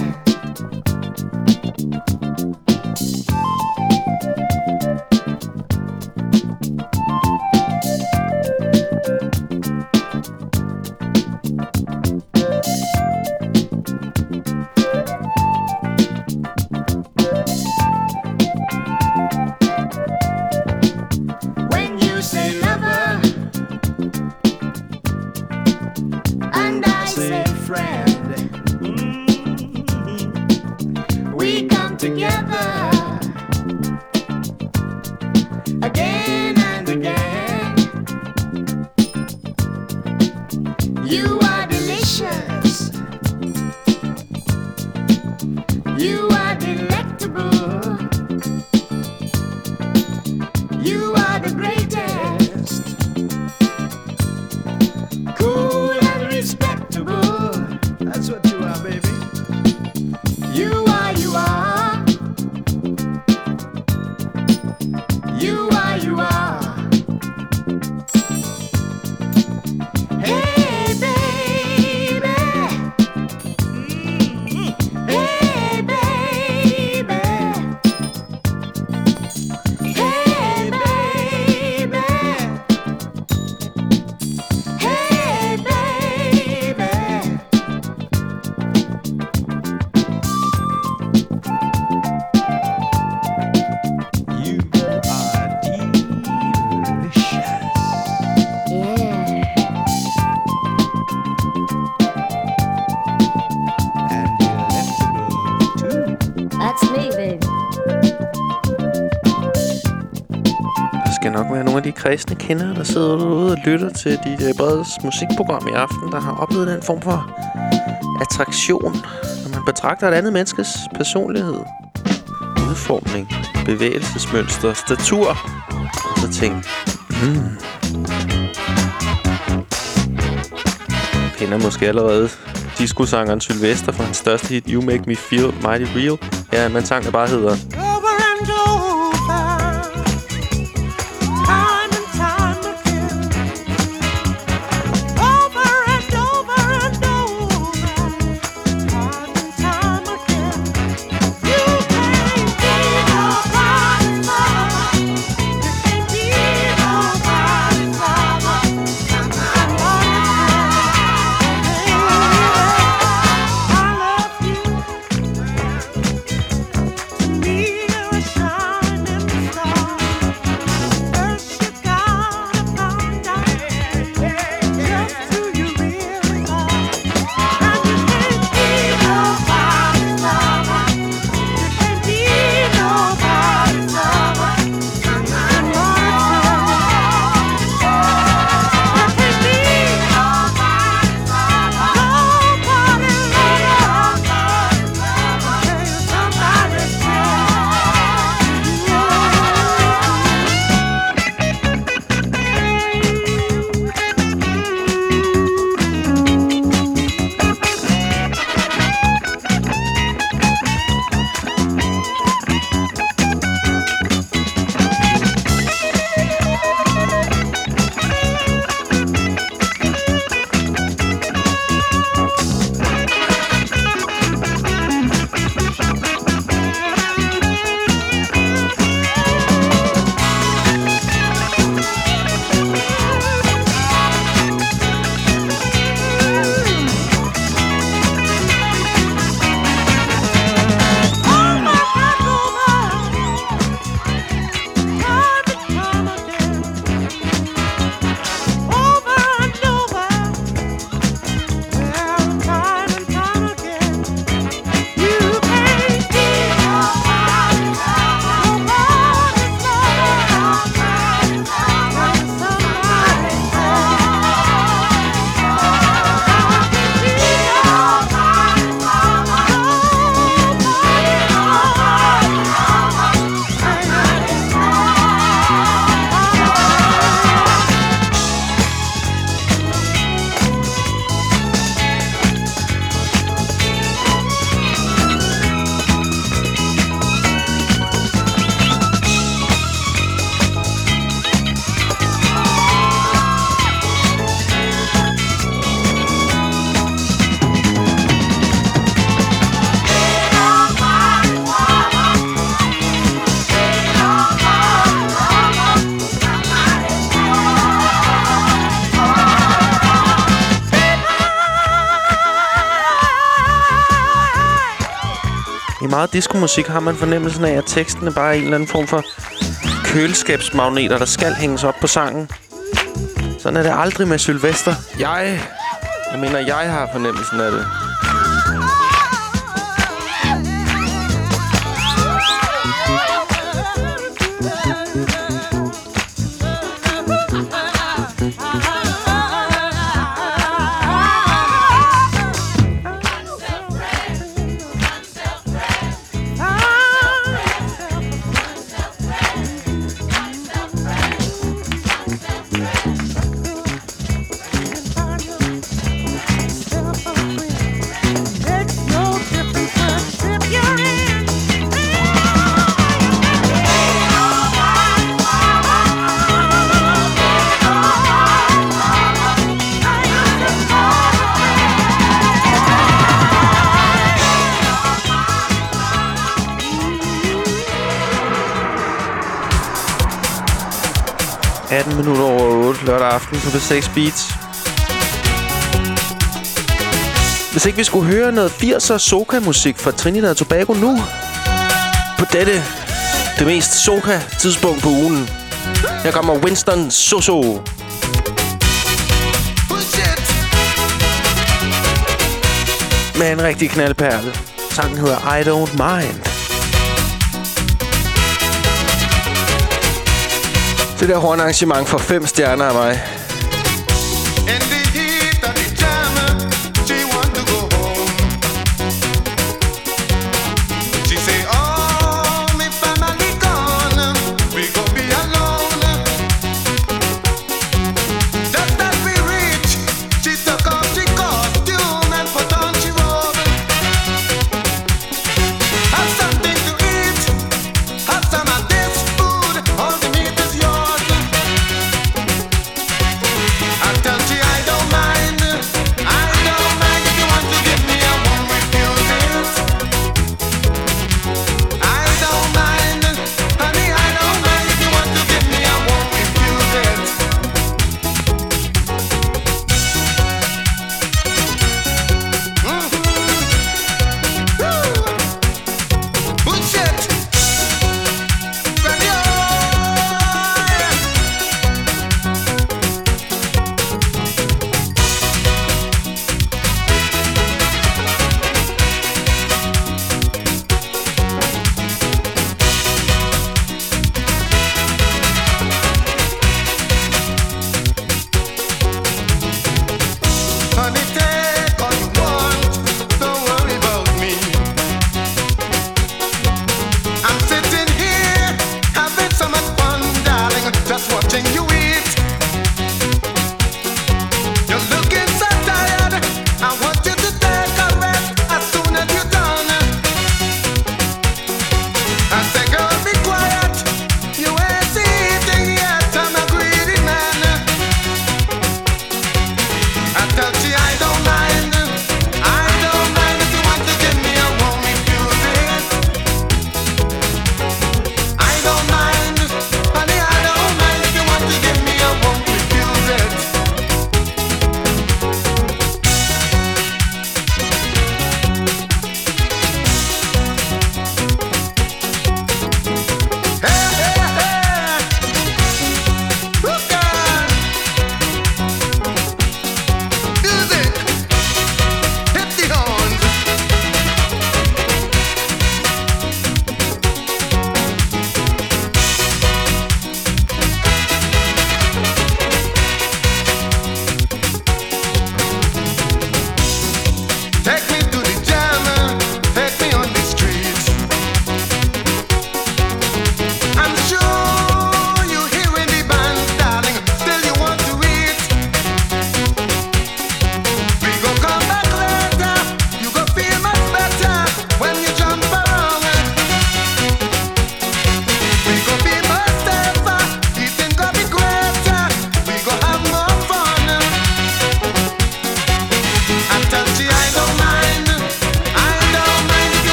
When you say lover, and I say friend, we come together again and again. You are delicious. You are delectable. You are the greatest. Cool and respectable. That's what you are, baby. You are, you are. You are, you are. Hey, baby. Mm. Hey, baby. Hey, baby. Hey, baby. You are delicious. Yeah. And delectable too. That's me, baby. Der skal nok være nogle af de kristne kender, der sidder derude og lytter til D J Breds musikprogram i aften, der har oplevet den form for attraktion, når man betragter et andet menneskes personlighed, udformning, bevægelsesmønster, statur, og så tænker, hmm. Kender måske allerede disco-sangeren Sylvester fra hans største hit You Make Me Feel Mighty Real. Ja, en sang, der bare hedder Over and over, time and time again. Over and over and over, time and time again. You can't be nobody's mama. You can't be nobody's mama. I'm I love you. To me. meget diskomusik, har man fornemmelsen af, at teksten er bare en eller anden form for køleskabsmagneter, der skal hænges op på sangen. Sådan er det aldrig med Sylvester. Jeg... Jeg mener, jeg har fornemmelsen af det. atten minutter over otte lørdag aften på B seks Beats. Hvis ikke vi skulle høre noget firser soca-musik fra Trinidad og Tobago nu, på dette, det mest soca-tidspunkt på ugen. Her kommer Winston Soso. Med en rigtig knaldperle. Sangen hedder I Don't Mind. Det der hornarrangement for fem stjerner af mig. I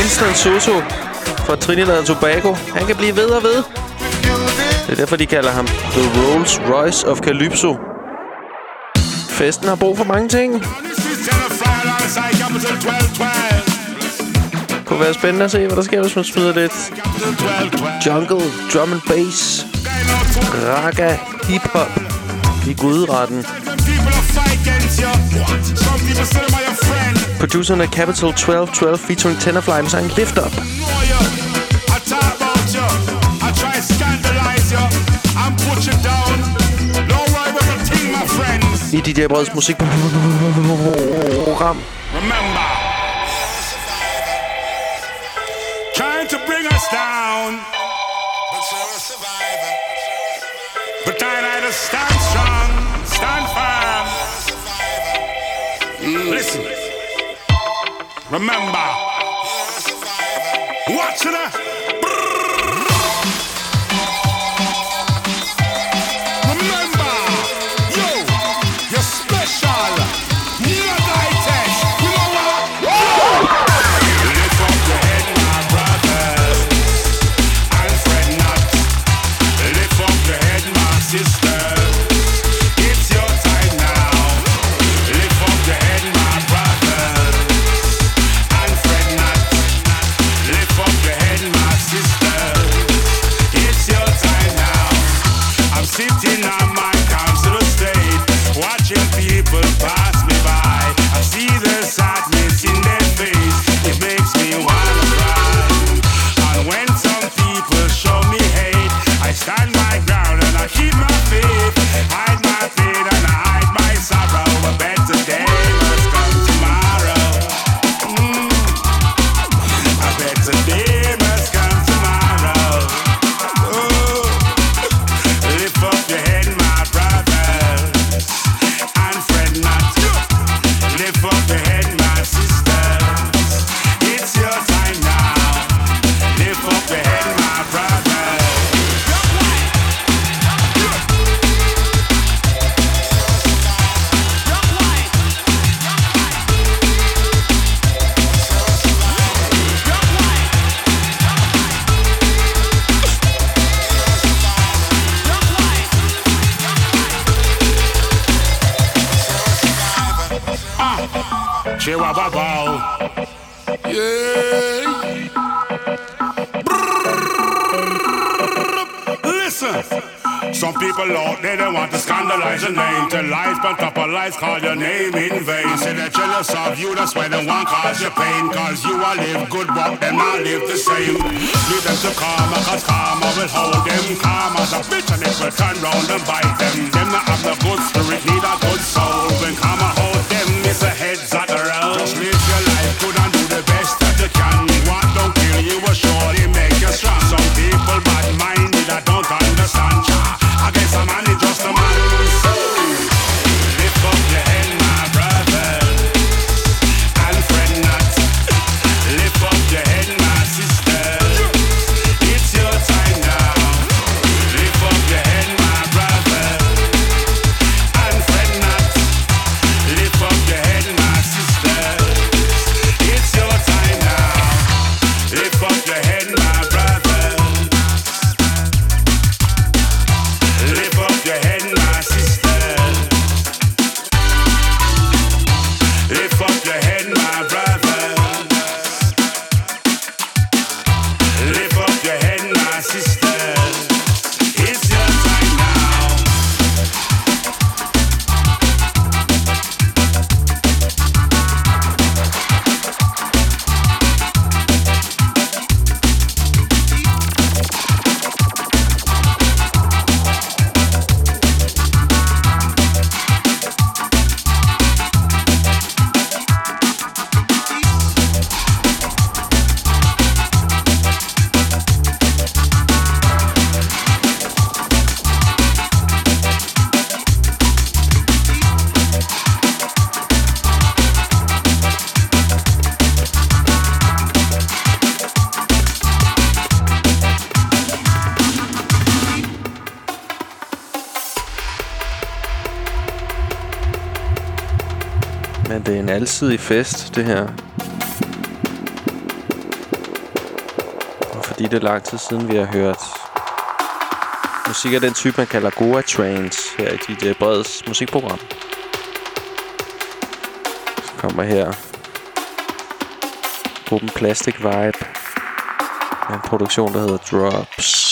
Winston Soto fra Trinidad og Tobago. Han kan blive ved og ved. Det er derfor, de kalder ham The Rolls Royce of Calypso. Festen har brug for mange ting. Det kunne være spændende at se, hvad der sker, hvis man smider lidt jungle, drum and bass, raga, hip-hop i gudretten. Produceren af Capital twelve twelve featuring Tenafly med sangen Lift Up. I D J Breds musikprogram. Trying to bring us down, but you're a survivor. But I like to stand strong, stand firm. Mm. Listen, remember, watch it. Remember, yo, you're special. You're digest. You know what? Lift up your head, my brother, and fret not. Lift up your head, my sister. It's your time now. Lift up your head, my brother, and fret not. Lift up your head, my sister. It's your time now. I'm sitting on my council estate, watching people pass me by. I see the sadness in their face. It makes me wanna cry. And when some people show me hate, I stand my ground and I keep my faith. Hide my pain and I hide my sorrow. A better day must come tomorrow. Mm. A better day must come tomorrow. Oh. Lift up your head, my brothers, and fret not. Lift up your head, my sisters. It's your time now. Lift up your head, my brothers. Ah, Chihuahua bow. Yeah. Listen. Some people out there, they want to scandalize your name. Tell lies, but top of lies, call your name in vain. Say they're jealous of you, that's why they want cause you pain. Cause you all live good, but them all live the same. Leave them to karma, cause karma will hold them. Karma's a bitch and it will turn round and bite them. Them not have no good spirit, need a good soul. When karma hold them, it's a heads at the round. Just live your life good and do the best that you can. What don't kill you will surely make you strong. Some people bad-minded, I don't understand. I guess I'm only just a man. So lift up your head, my brother, and fret not. Lift up your head, my sister. It's your time now. Lift up your head, my brother, and fret not. Lift up your head, my sister. It's your time now. Lift up your head, my brother. Lift up your head, my sister. Lift up your head, my brother. Lift up your head, my sister. It's your time now. Men det er en alsidig fest, det her. fordi det er lang tid siden, vi har hørt musik af den type, man kalder Goa Trance her i D J Breds musikprogram. Så kommer her gruppen Plastic Vibe med en produktion, der hedder Drops.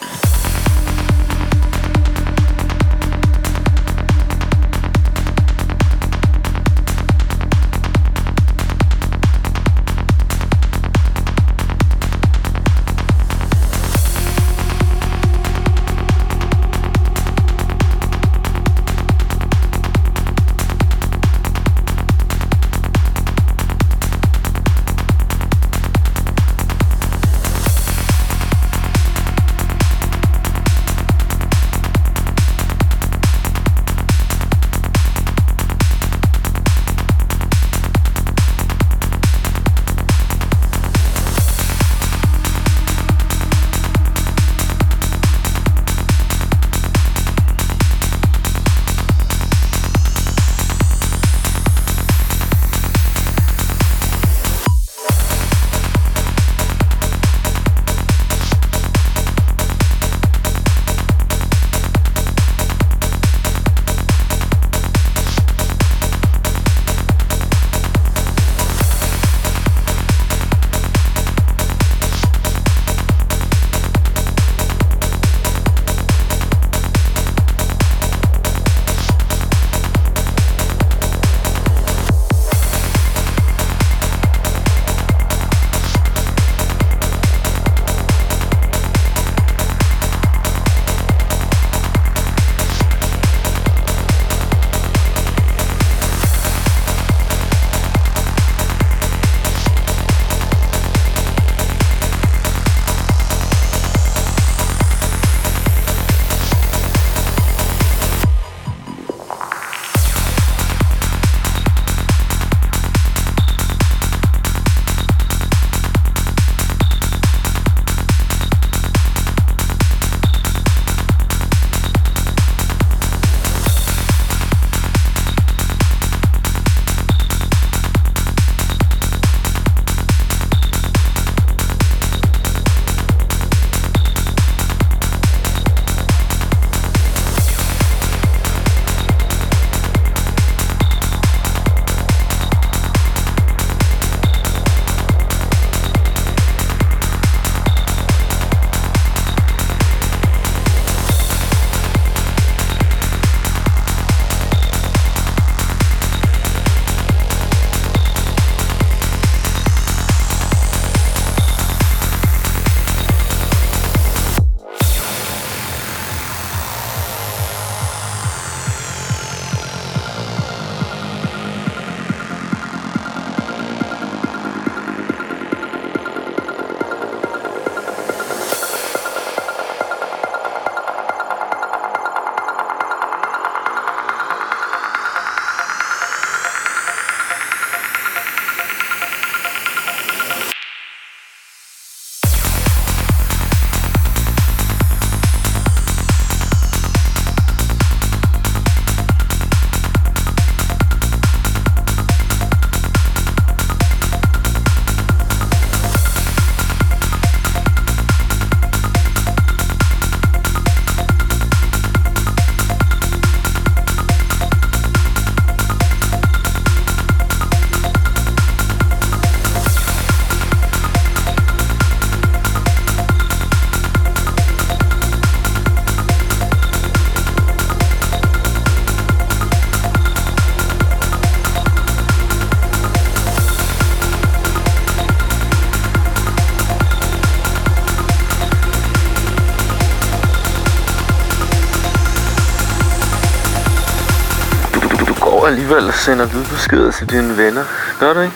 alligevel sender lydbeskeder til dine venner. Gør du ikke?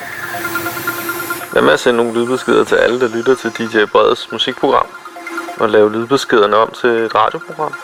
Hvad med at sende nogle lydbeskeder til alle, der lytter til D J Breds musikprogram? Og lave lydbeskederne om til et radioprogram?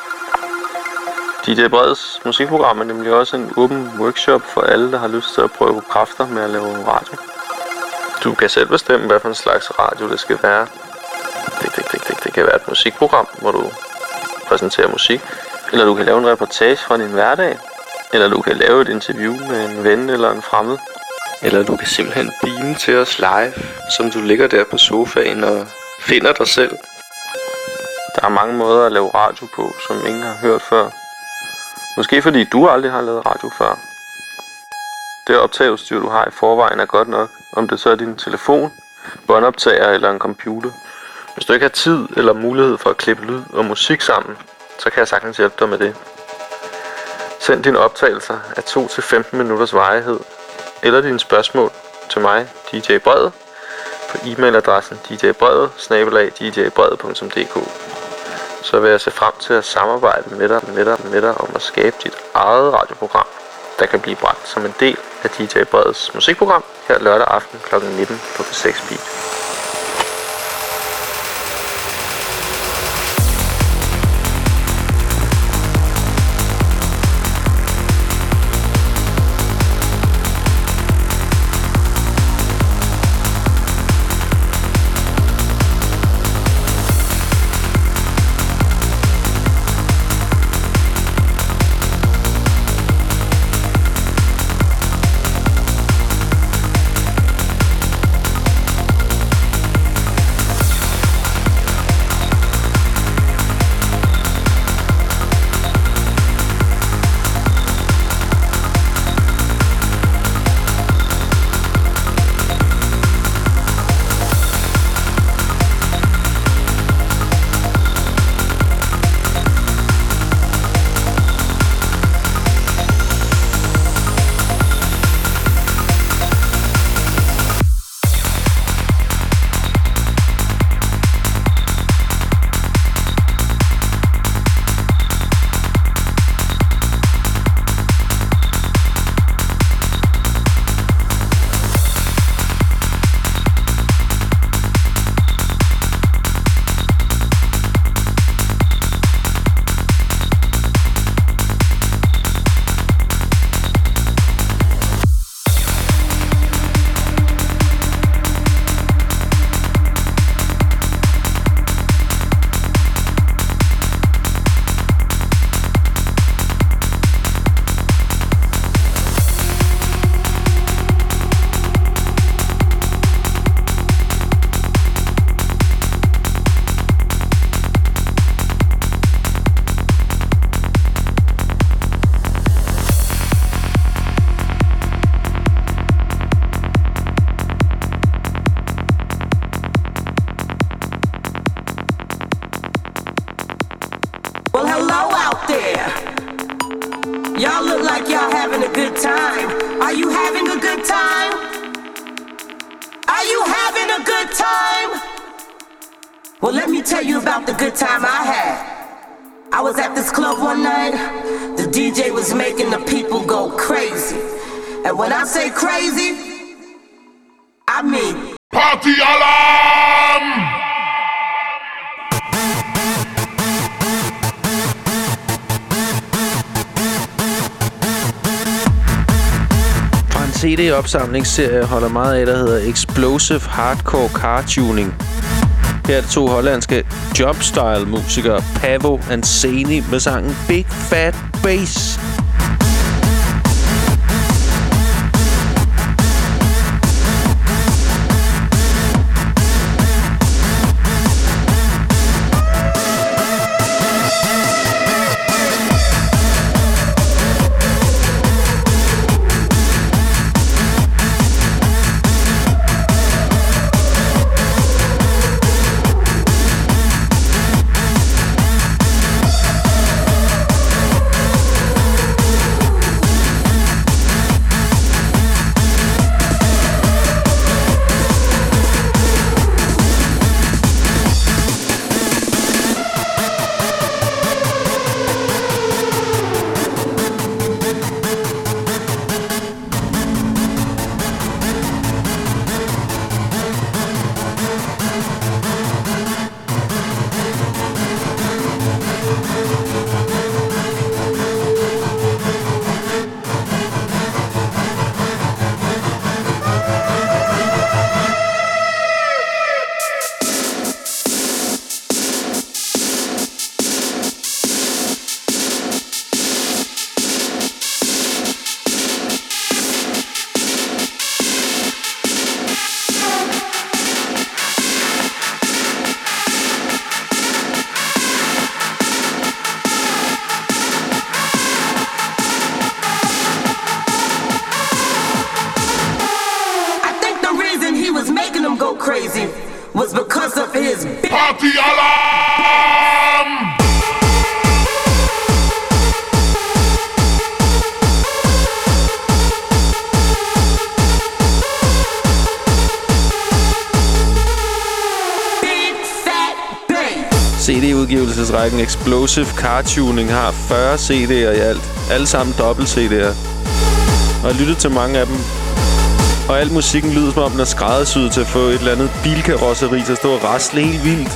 D J Breds musikprogram er nemlig også en åben workshop for alle, der har lyst til at prøve kræfter med at lave radio. Du kan selv bestemme, hvad for en slags radio det skal være. Det, det, det, det, det kan være et musikprogram, hvor du præsenterer musik. Eller du kan lave en reportage fra din hverdag. Eller du kan lave et interview med en ven eller en fremmed. Eller du kan simpelthen beame til os live, som du ligger der på sofaen og Finder dig selv. Der er mange måder at lave radio på, som ingen har hørt før. Måske fordi du aldrig har lavet radio før. Det optageudstyr, du har i forvejen, er godt nok. Om det så er din telefon, båndoptager eller en computer. Hvis du ikke har tid eller mulighed for at klippe lyd og musik sammen, så kan jeg sagtens hjælpe dig med det. Send dine optagelser af to til femten minutters varighed, eller dine spørgsmål til mig, D J Brede, på e-mailadressen d j brede bindestreg d j brede punktum d k. Så vil jeg se frem til at samarbejde med dig, med dig, med dig om at skabe dit eget radioprogram, der kan blive bragt som en del af D J Bredes musikprogram her lørdag aften klokken nitten på P seks Beat. Y'all look like y'all having a good time. Are you having a good time? Are you having a good time? Well, let me tell you about the good time I had. I was at this club one night. The D J was making the people go crazy. And when I say crazy, I mean party alarm! C D-opsamlingsserie holder meget af, der hedder Explosive Hardcore Car Tuning. Her er det to hollandske jobstyle-musikere, Pavo and Zany, med sangen Big Fat Bass. because of his Party alarm! C D-udgivelsesrækken Explosive Car Tuning har fyrre C D'er i alt. Alle sammen dobbelt C D'er. Og jeg lyttede til mange af dem. Og al musikken lyder som om den er skræddersyet til at få et eller andet bilkarosseri til at stå og rasle helt vildt.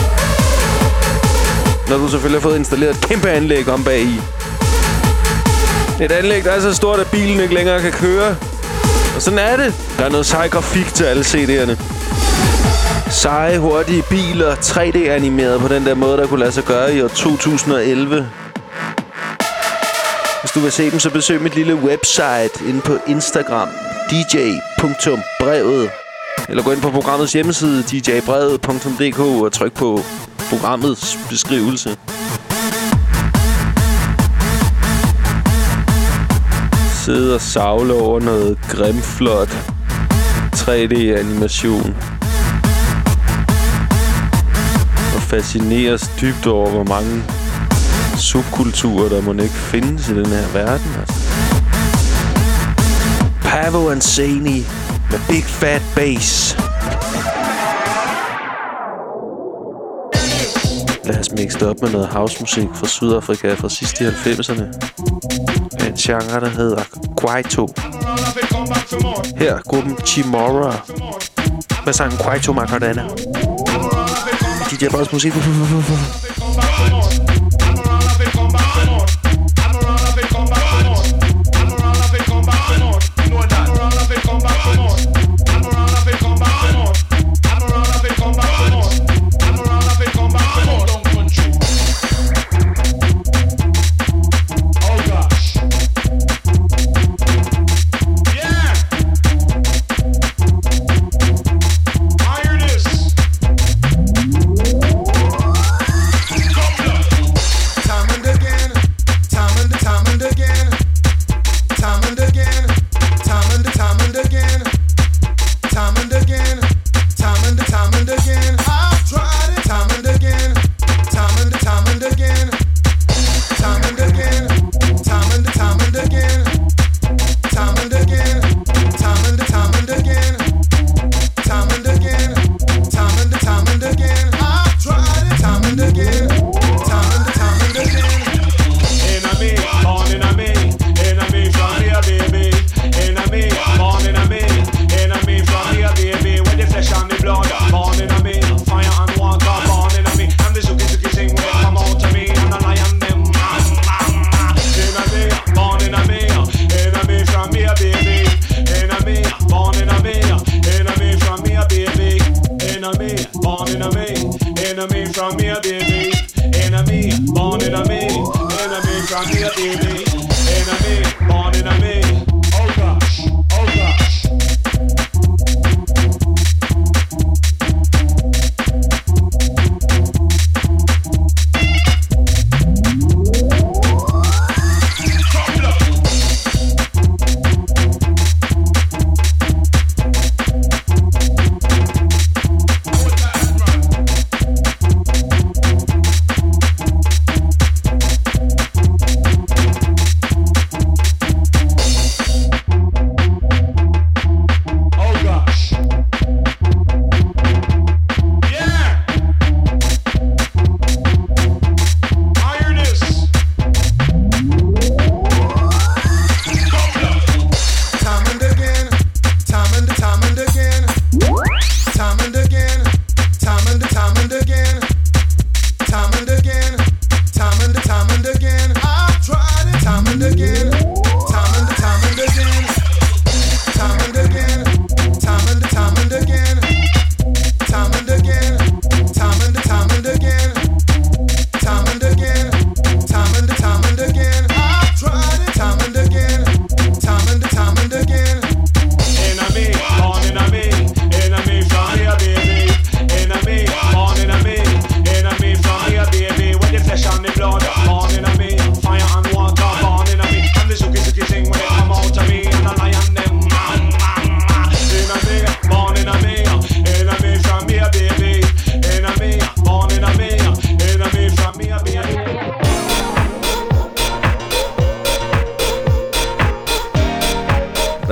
Når du selvfølgelig har fået installeret et kæmpe anlæg om bag i. Et anlæg, der er så stort, at bilen ikke længere kan køre. Og sådan er det. Der er noget sej grafik til alle C D'erne. Seje, hurtige biler, tre D-animeret på den der måde, der kunne lade sig gøre i år to tusind og elleve. Hvis du vil se dem, så besøg mit lille website inde på Instagram, d j punktum brevet. Eller gå ind på programmets hjemmeside, d j brevet punktum d k, og tryk på programmets beskrivelse. Sidde og savle over noget grimflot tre D-animation. Og fascineres dybt over, hvor mange subkulturer, der må ikke findes i den her verden, altså. Pavo and Zany med Big Fat Bass. Lad os mixe det op med noget housemusik fra Sydafrika fra sidst i halvfemserne. En genre, der hedder Kwaito. Her gruppen Chimora med sangen Kwaito Macadana. D J Boss musik. Born in a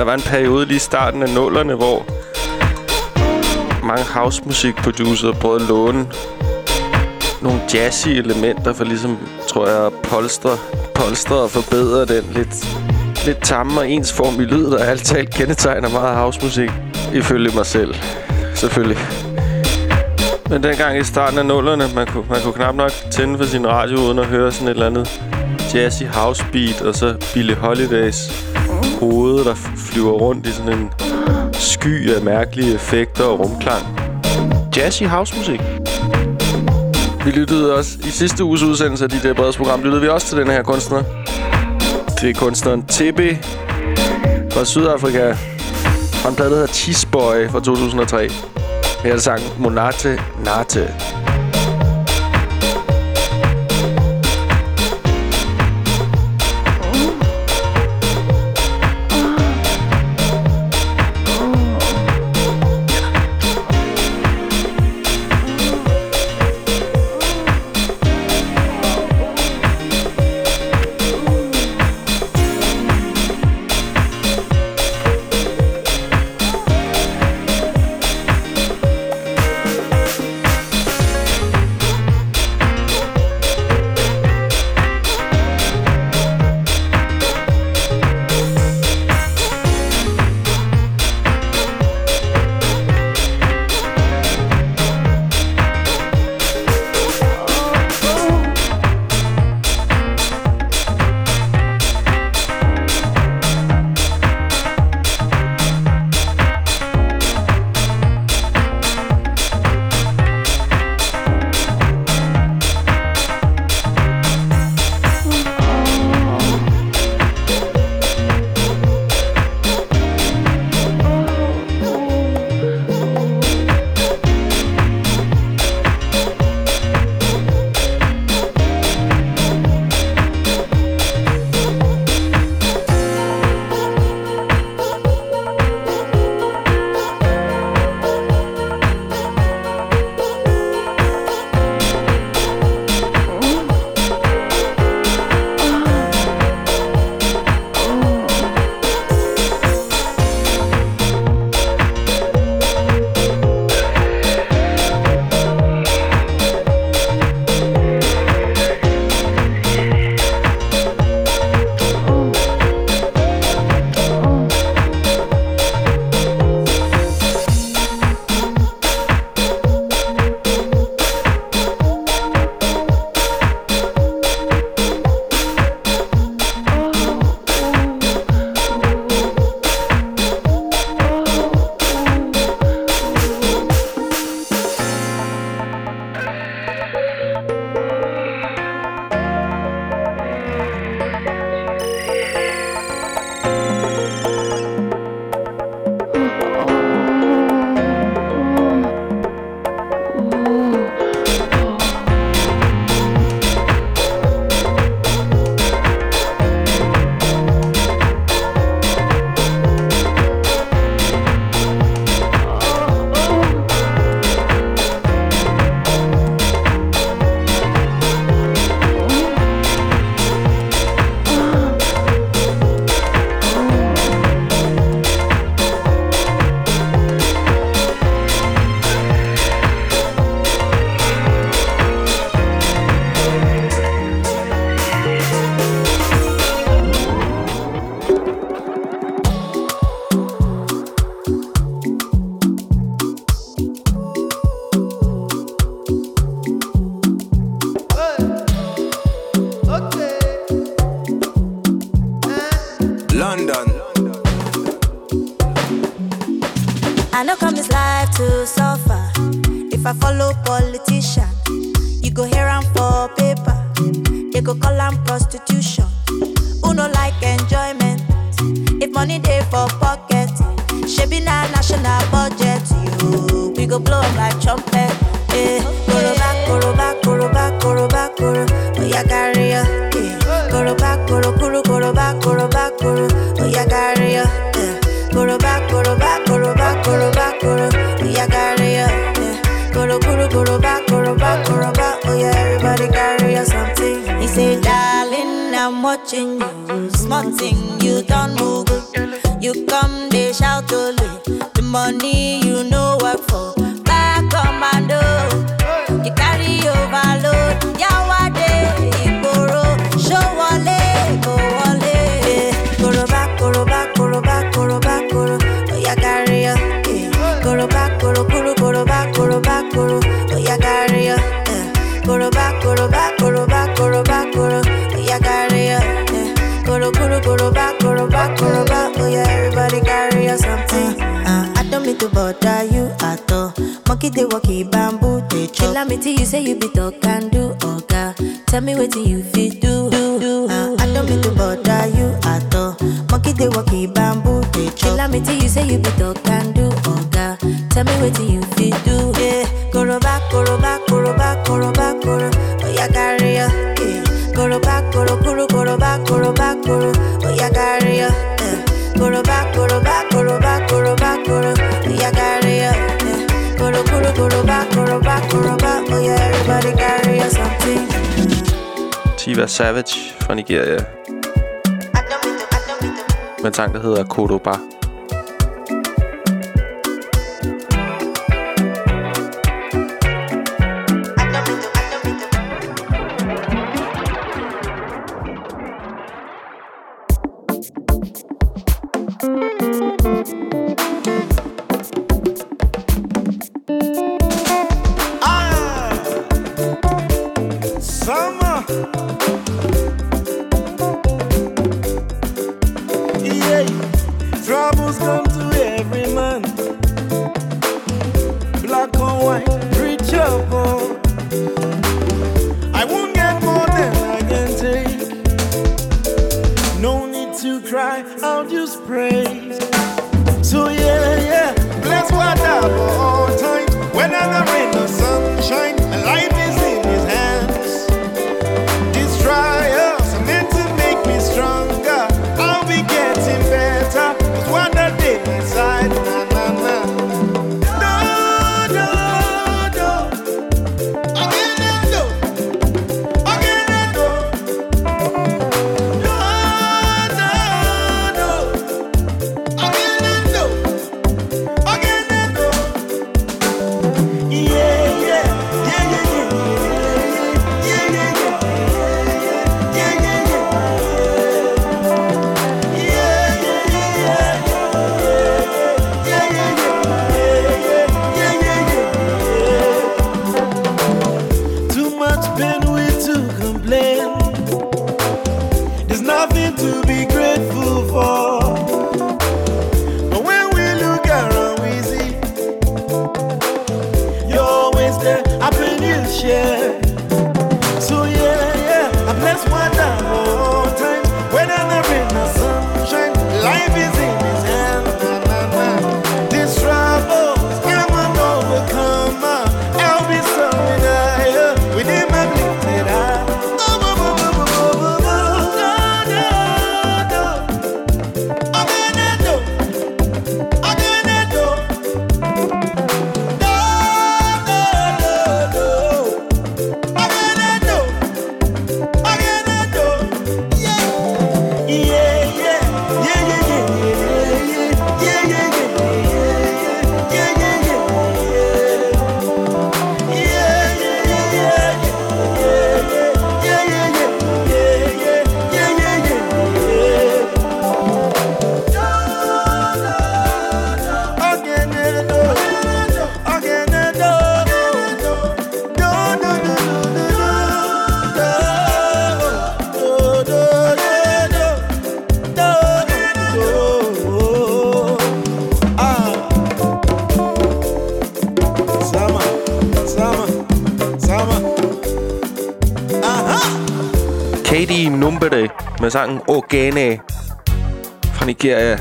der var en periode lige i starten af nullerne, hvor mange housemusikproducer prøvede at låne nogle jazzy elementer for ligesom, tror jeg, polstre, polstre og forbedre den lidt, lidt tamme og ensformige lyd, der alt talt kendetegner meget housemusik, ifølge mig selv. Selvfølgelig. Men dengang i starten af nullerne, man kunne, man kunne knap nok tænde for sin radio uden at høre sådan et eller andet jazzy house beat, og så Billie Holidays hoved, der flyver rundt i sådan en sky af mærkelige effekter og rumklang. Jazzy housemusik. Vi lyttede også i sidste uges udsendelse af de der Breds program, lyttede vi også til den her kunstner. Det er kunstneren Tibi fra Sydafrika. Og en plade, der hedder Cheese Boy fra to tusind og tre. Her er sangen Monate Nate. I know come this life to suffer. If I follow politician, you go hear am for paper. They go call am prostitution. Who no like enjoyment? If money dey for pocket, shebi na national budget. You, we go blow am like trumpet. Eh, koroba, koroba, koroba, koroba, koro. Oh yeah, carry ya. Eh, koroba, koro, koro, koroba, koroba, koro. Oh yeah, carry ya. Eh, koroba, koroba, koroba, koroba, koro. Oh yeah, carry ya. Eh, koro, koro, koroba, koroba, koroba. Oh yeah, everybody carry ya something. He say, darling, I'm watching you. Small thing, you don't move. You come, they shout ole. The money you know work for. Back commando, you carry overload. Yawade, Igboro, show wale, go wale. Goro back, goro back, goro back, goro back, goro. Oh ya carry ya. Goro back, goro, goro, goro back, goro back, goro. Oh ya carry ya. Goro back, goro back, goro back, goro back, goro. Oh ya carry ya. Goro, goro, goro back, goro back, goro back. Oh yeah, everybody carry ya something. Uh, I don't mean to bother you at all. Monkey they walkie bamboo they chop. Tell me till you say you be talk and do. Oh God, tell me what you fit do. do, do. Uh, I don't mean to bother you at all. Monkey they walkie bamboo they chop. Tell me till you say you be talk and do. Oh God, tell me what you fit do. Yeah, goro back, goro back, goro back, goro back, goro. Oh yeah, carry ya. Yeah, goro back, goro, goro, goro back, goro back, goro. Oh yeah, carry ya. Goro back, goro back, goro back, goro back, goro. Oh yeah, carry ya. Goro, goro, goro back, goro back, goro back. Oh yeah, everybody carry ya something. Tiwa Savage fra Nigeria. Med en sang, der hedder Kodoba. Med sangen Ogene fra Nigeria.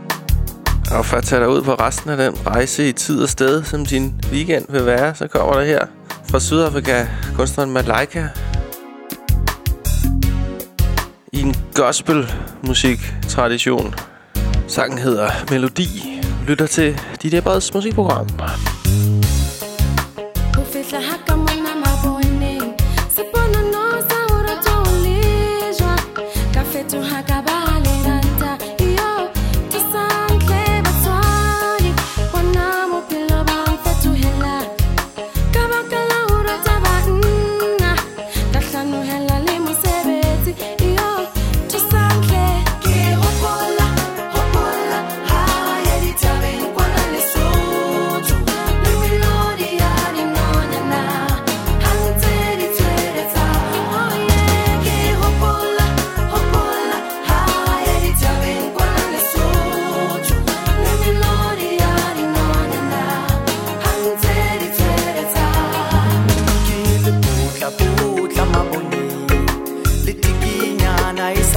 Og for at tage dig ud på resten af den rejse i tid og sted, som din weekend vil være, så kommer der her fra Sydafrika kunstneren Malaika i en gospel-musik-tradition. Sangen hedder Melodi. Lytter til D J Breds musikprogram. Tu hakaba le ranta, yo tu sa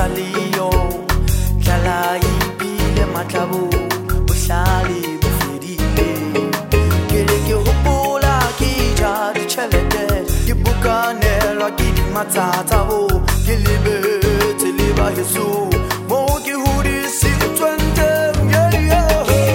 Salio Kala ibile matlabu Bushali bufidile Kele ke hopola ki jadi chelete Ki bukane la ki matata ho Kele be teliba Yesu Mo ki hudi si twente yeah yeah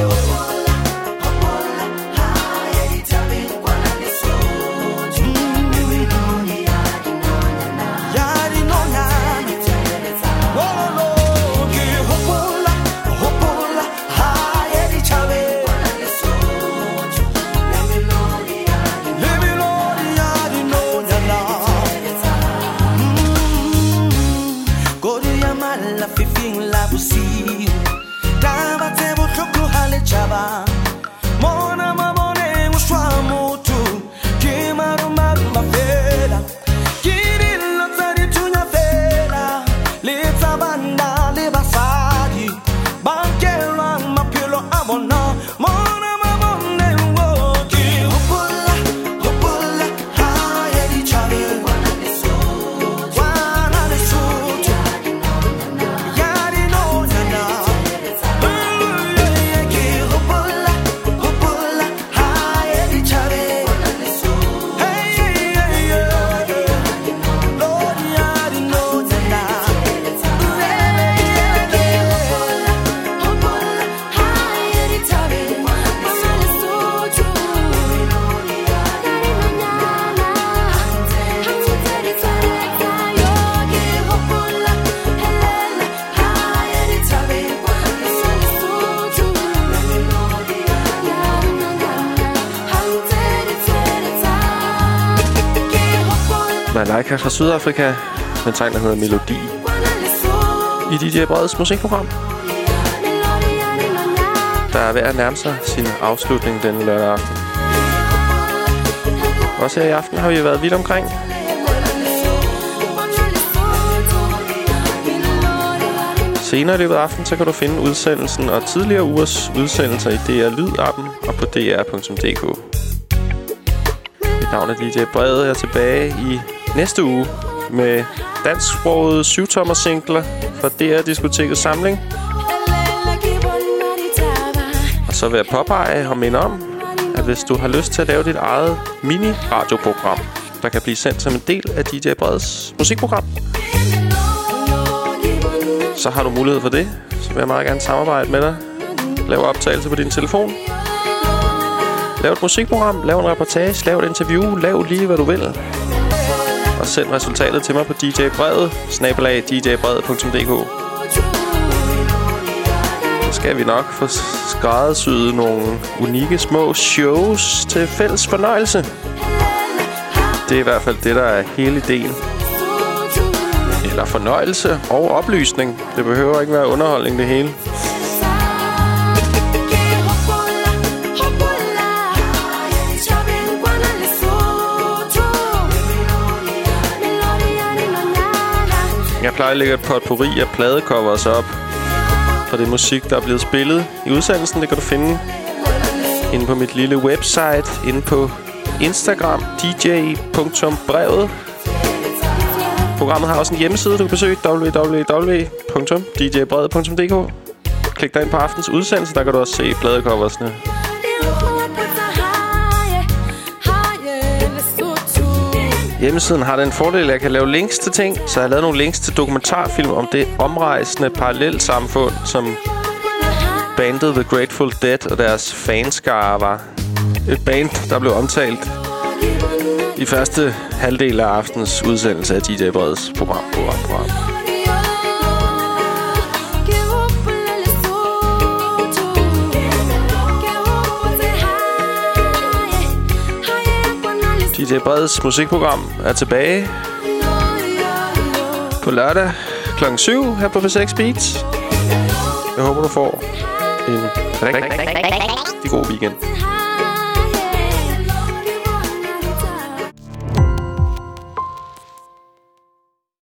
Chaba Mona mamone ushwa mutu Kimaru maru mafela Kiri lotari tunya fela Lita banda liba sadi Bankera mapilo abona Mona mamone woki Hopula, hopula Haya di chabe Wana lesutu Wana lesutu Yari no nana Malaika fra Sydafrika med en sang, der hedder Melodi i D J Breds musikprogram, der er ved at nærme sig sin afslutning denne lørdag aften. Også her i aften har vi været vidt omkring. Senere i løbet af aftenen, så kan du finde udsendelsen og tidligere ugers udsendelser i D R Lyd-appen og på d r punktum d k. Mit navn er D J Brede. Jeg er tilbage i næste uge med dansksprogede syvtommer singler fra D R-diskotekets samling. Og så vil jeg påpege og minde om, at hvis du har lyst til at lave dit eget mini-radioprogram, der kan blive sendt som en del af D J Breds musikprogram, så har du mulighed for det. Så vil jeg meget gerne samarbejde med dig. Lav optagelse på din telefon. Lav et musikprogram, lav en reportage, lav et interview, lav lige hvad du vil. Og send resultatet til mig på djbrede snabel-a djbrede punktum d k. Så skal vi nok få skræddersyet nogle unikke små shows til fælles fornøjelse. Det er i hvert fald det, der er hele ideen. Eller fornøjelse og oplysning. Det behøver ikke være underholdning det hele. Jeg plejer at lægge et potpourri af pladecovers op for det musik, der er blevet spillet i udsendelsen. Det kan du finde inde på mit lille website, inde på Instagram, d j punktum brevet. Programmet har også en hjemmeside, du kan besøge, w w w punktum d j brede punktum d k. Klik dig ind på aftens udsendelse, der kan du også se pladecoversne. Hjemmesiden har den fordel, at jeg kan lave links til ting, så jeg har lavet nogle links til dokumentarfilm om det omrejsende parallelsamfund, som bandet The Grateful Dead og deres fanskare var. Et band, der blev omtalt i første halvdel af aftens udsendelse af D J Breds program. program, program. D J Breds musikprogram er tilbage på lørdag klokken syv her på V seks Beats. Jeg håber, du får en rigtig, rigtig god weekend.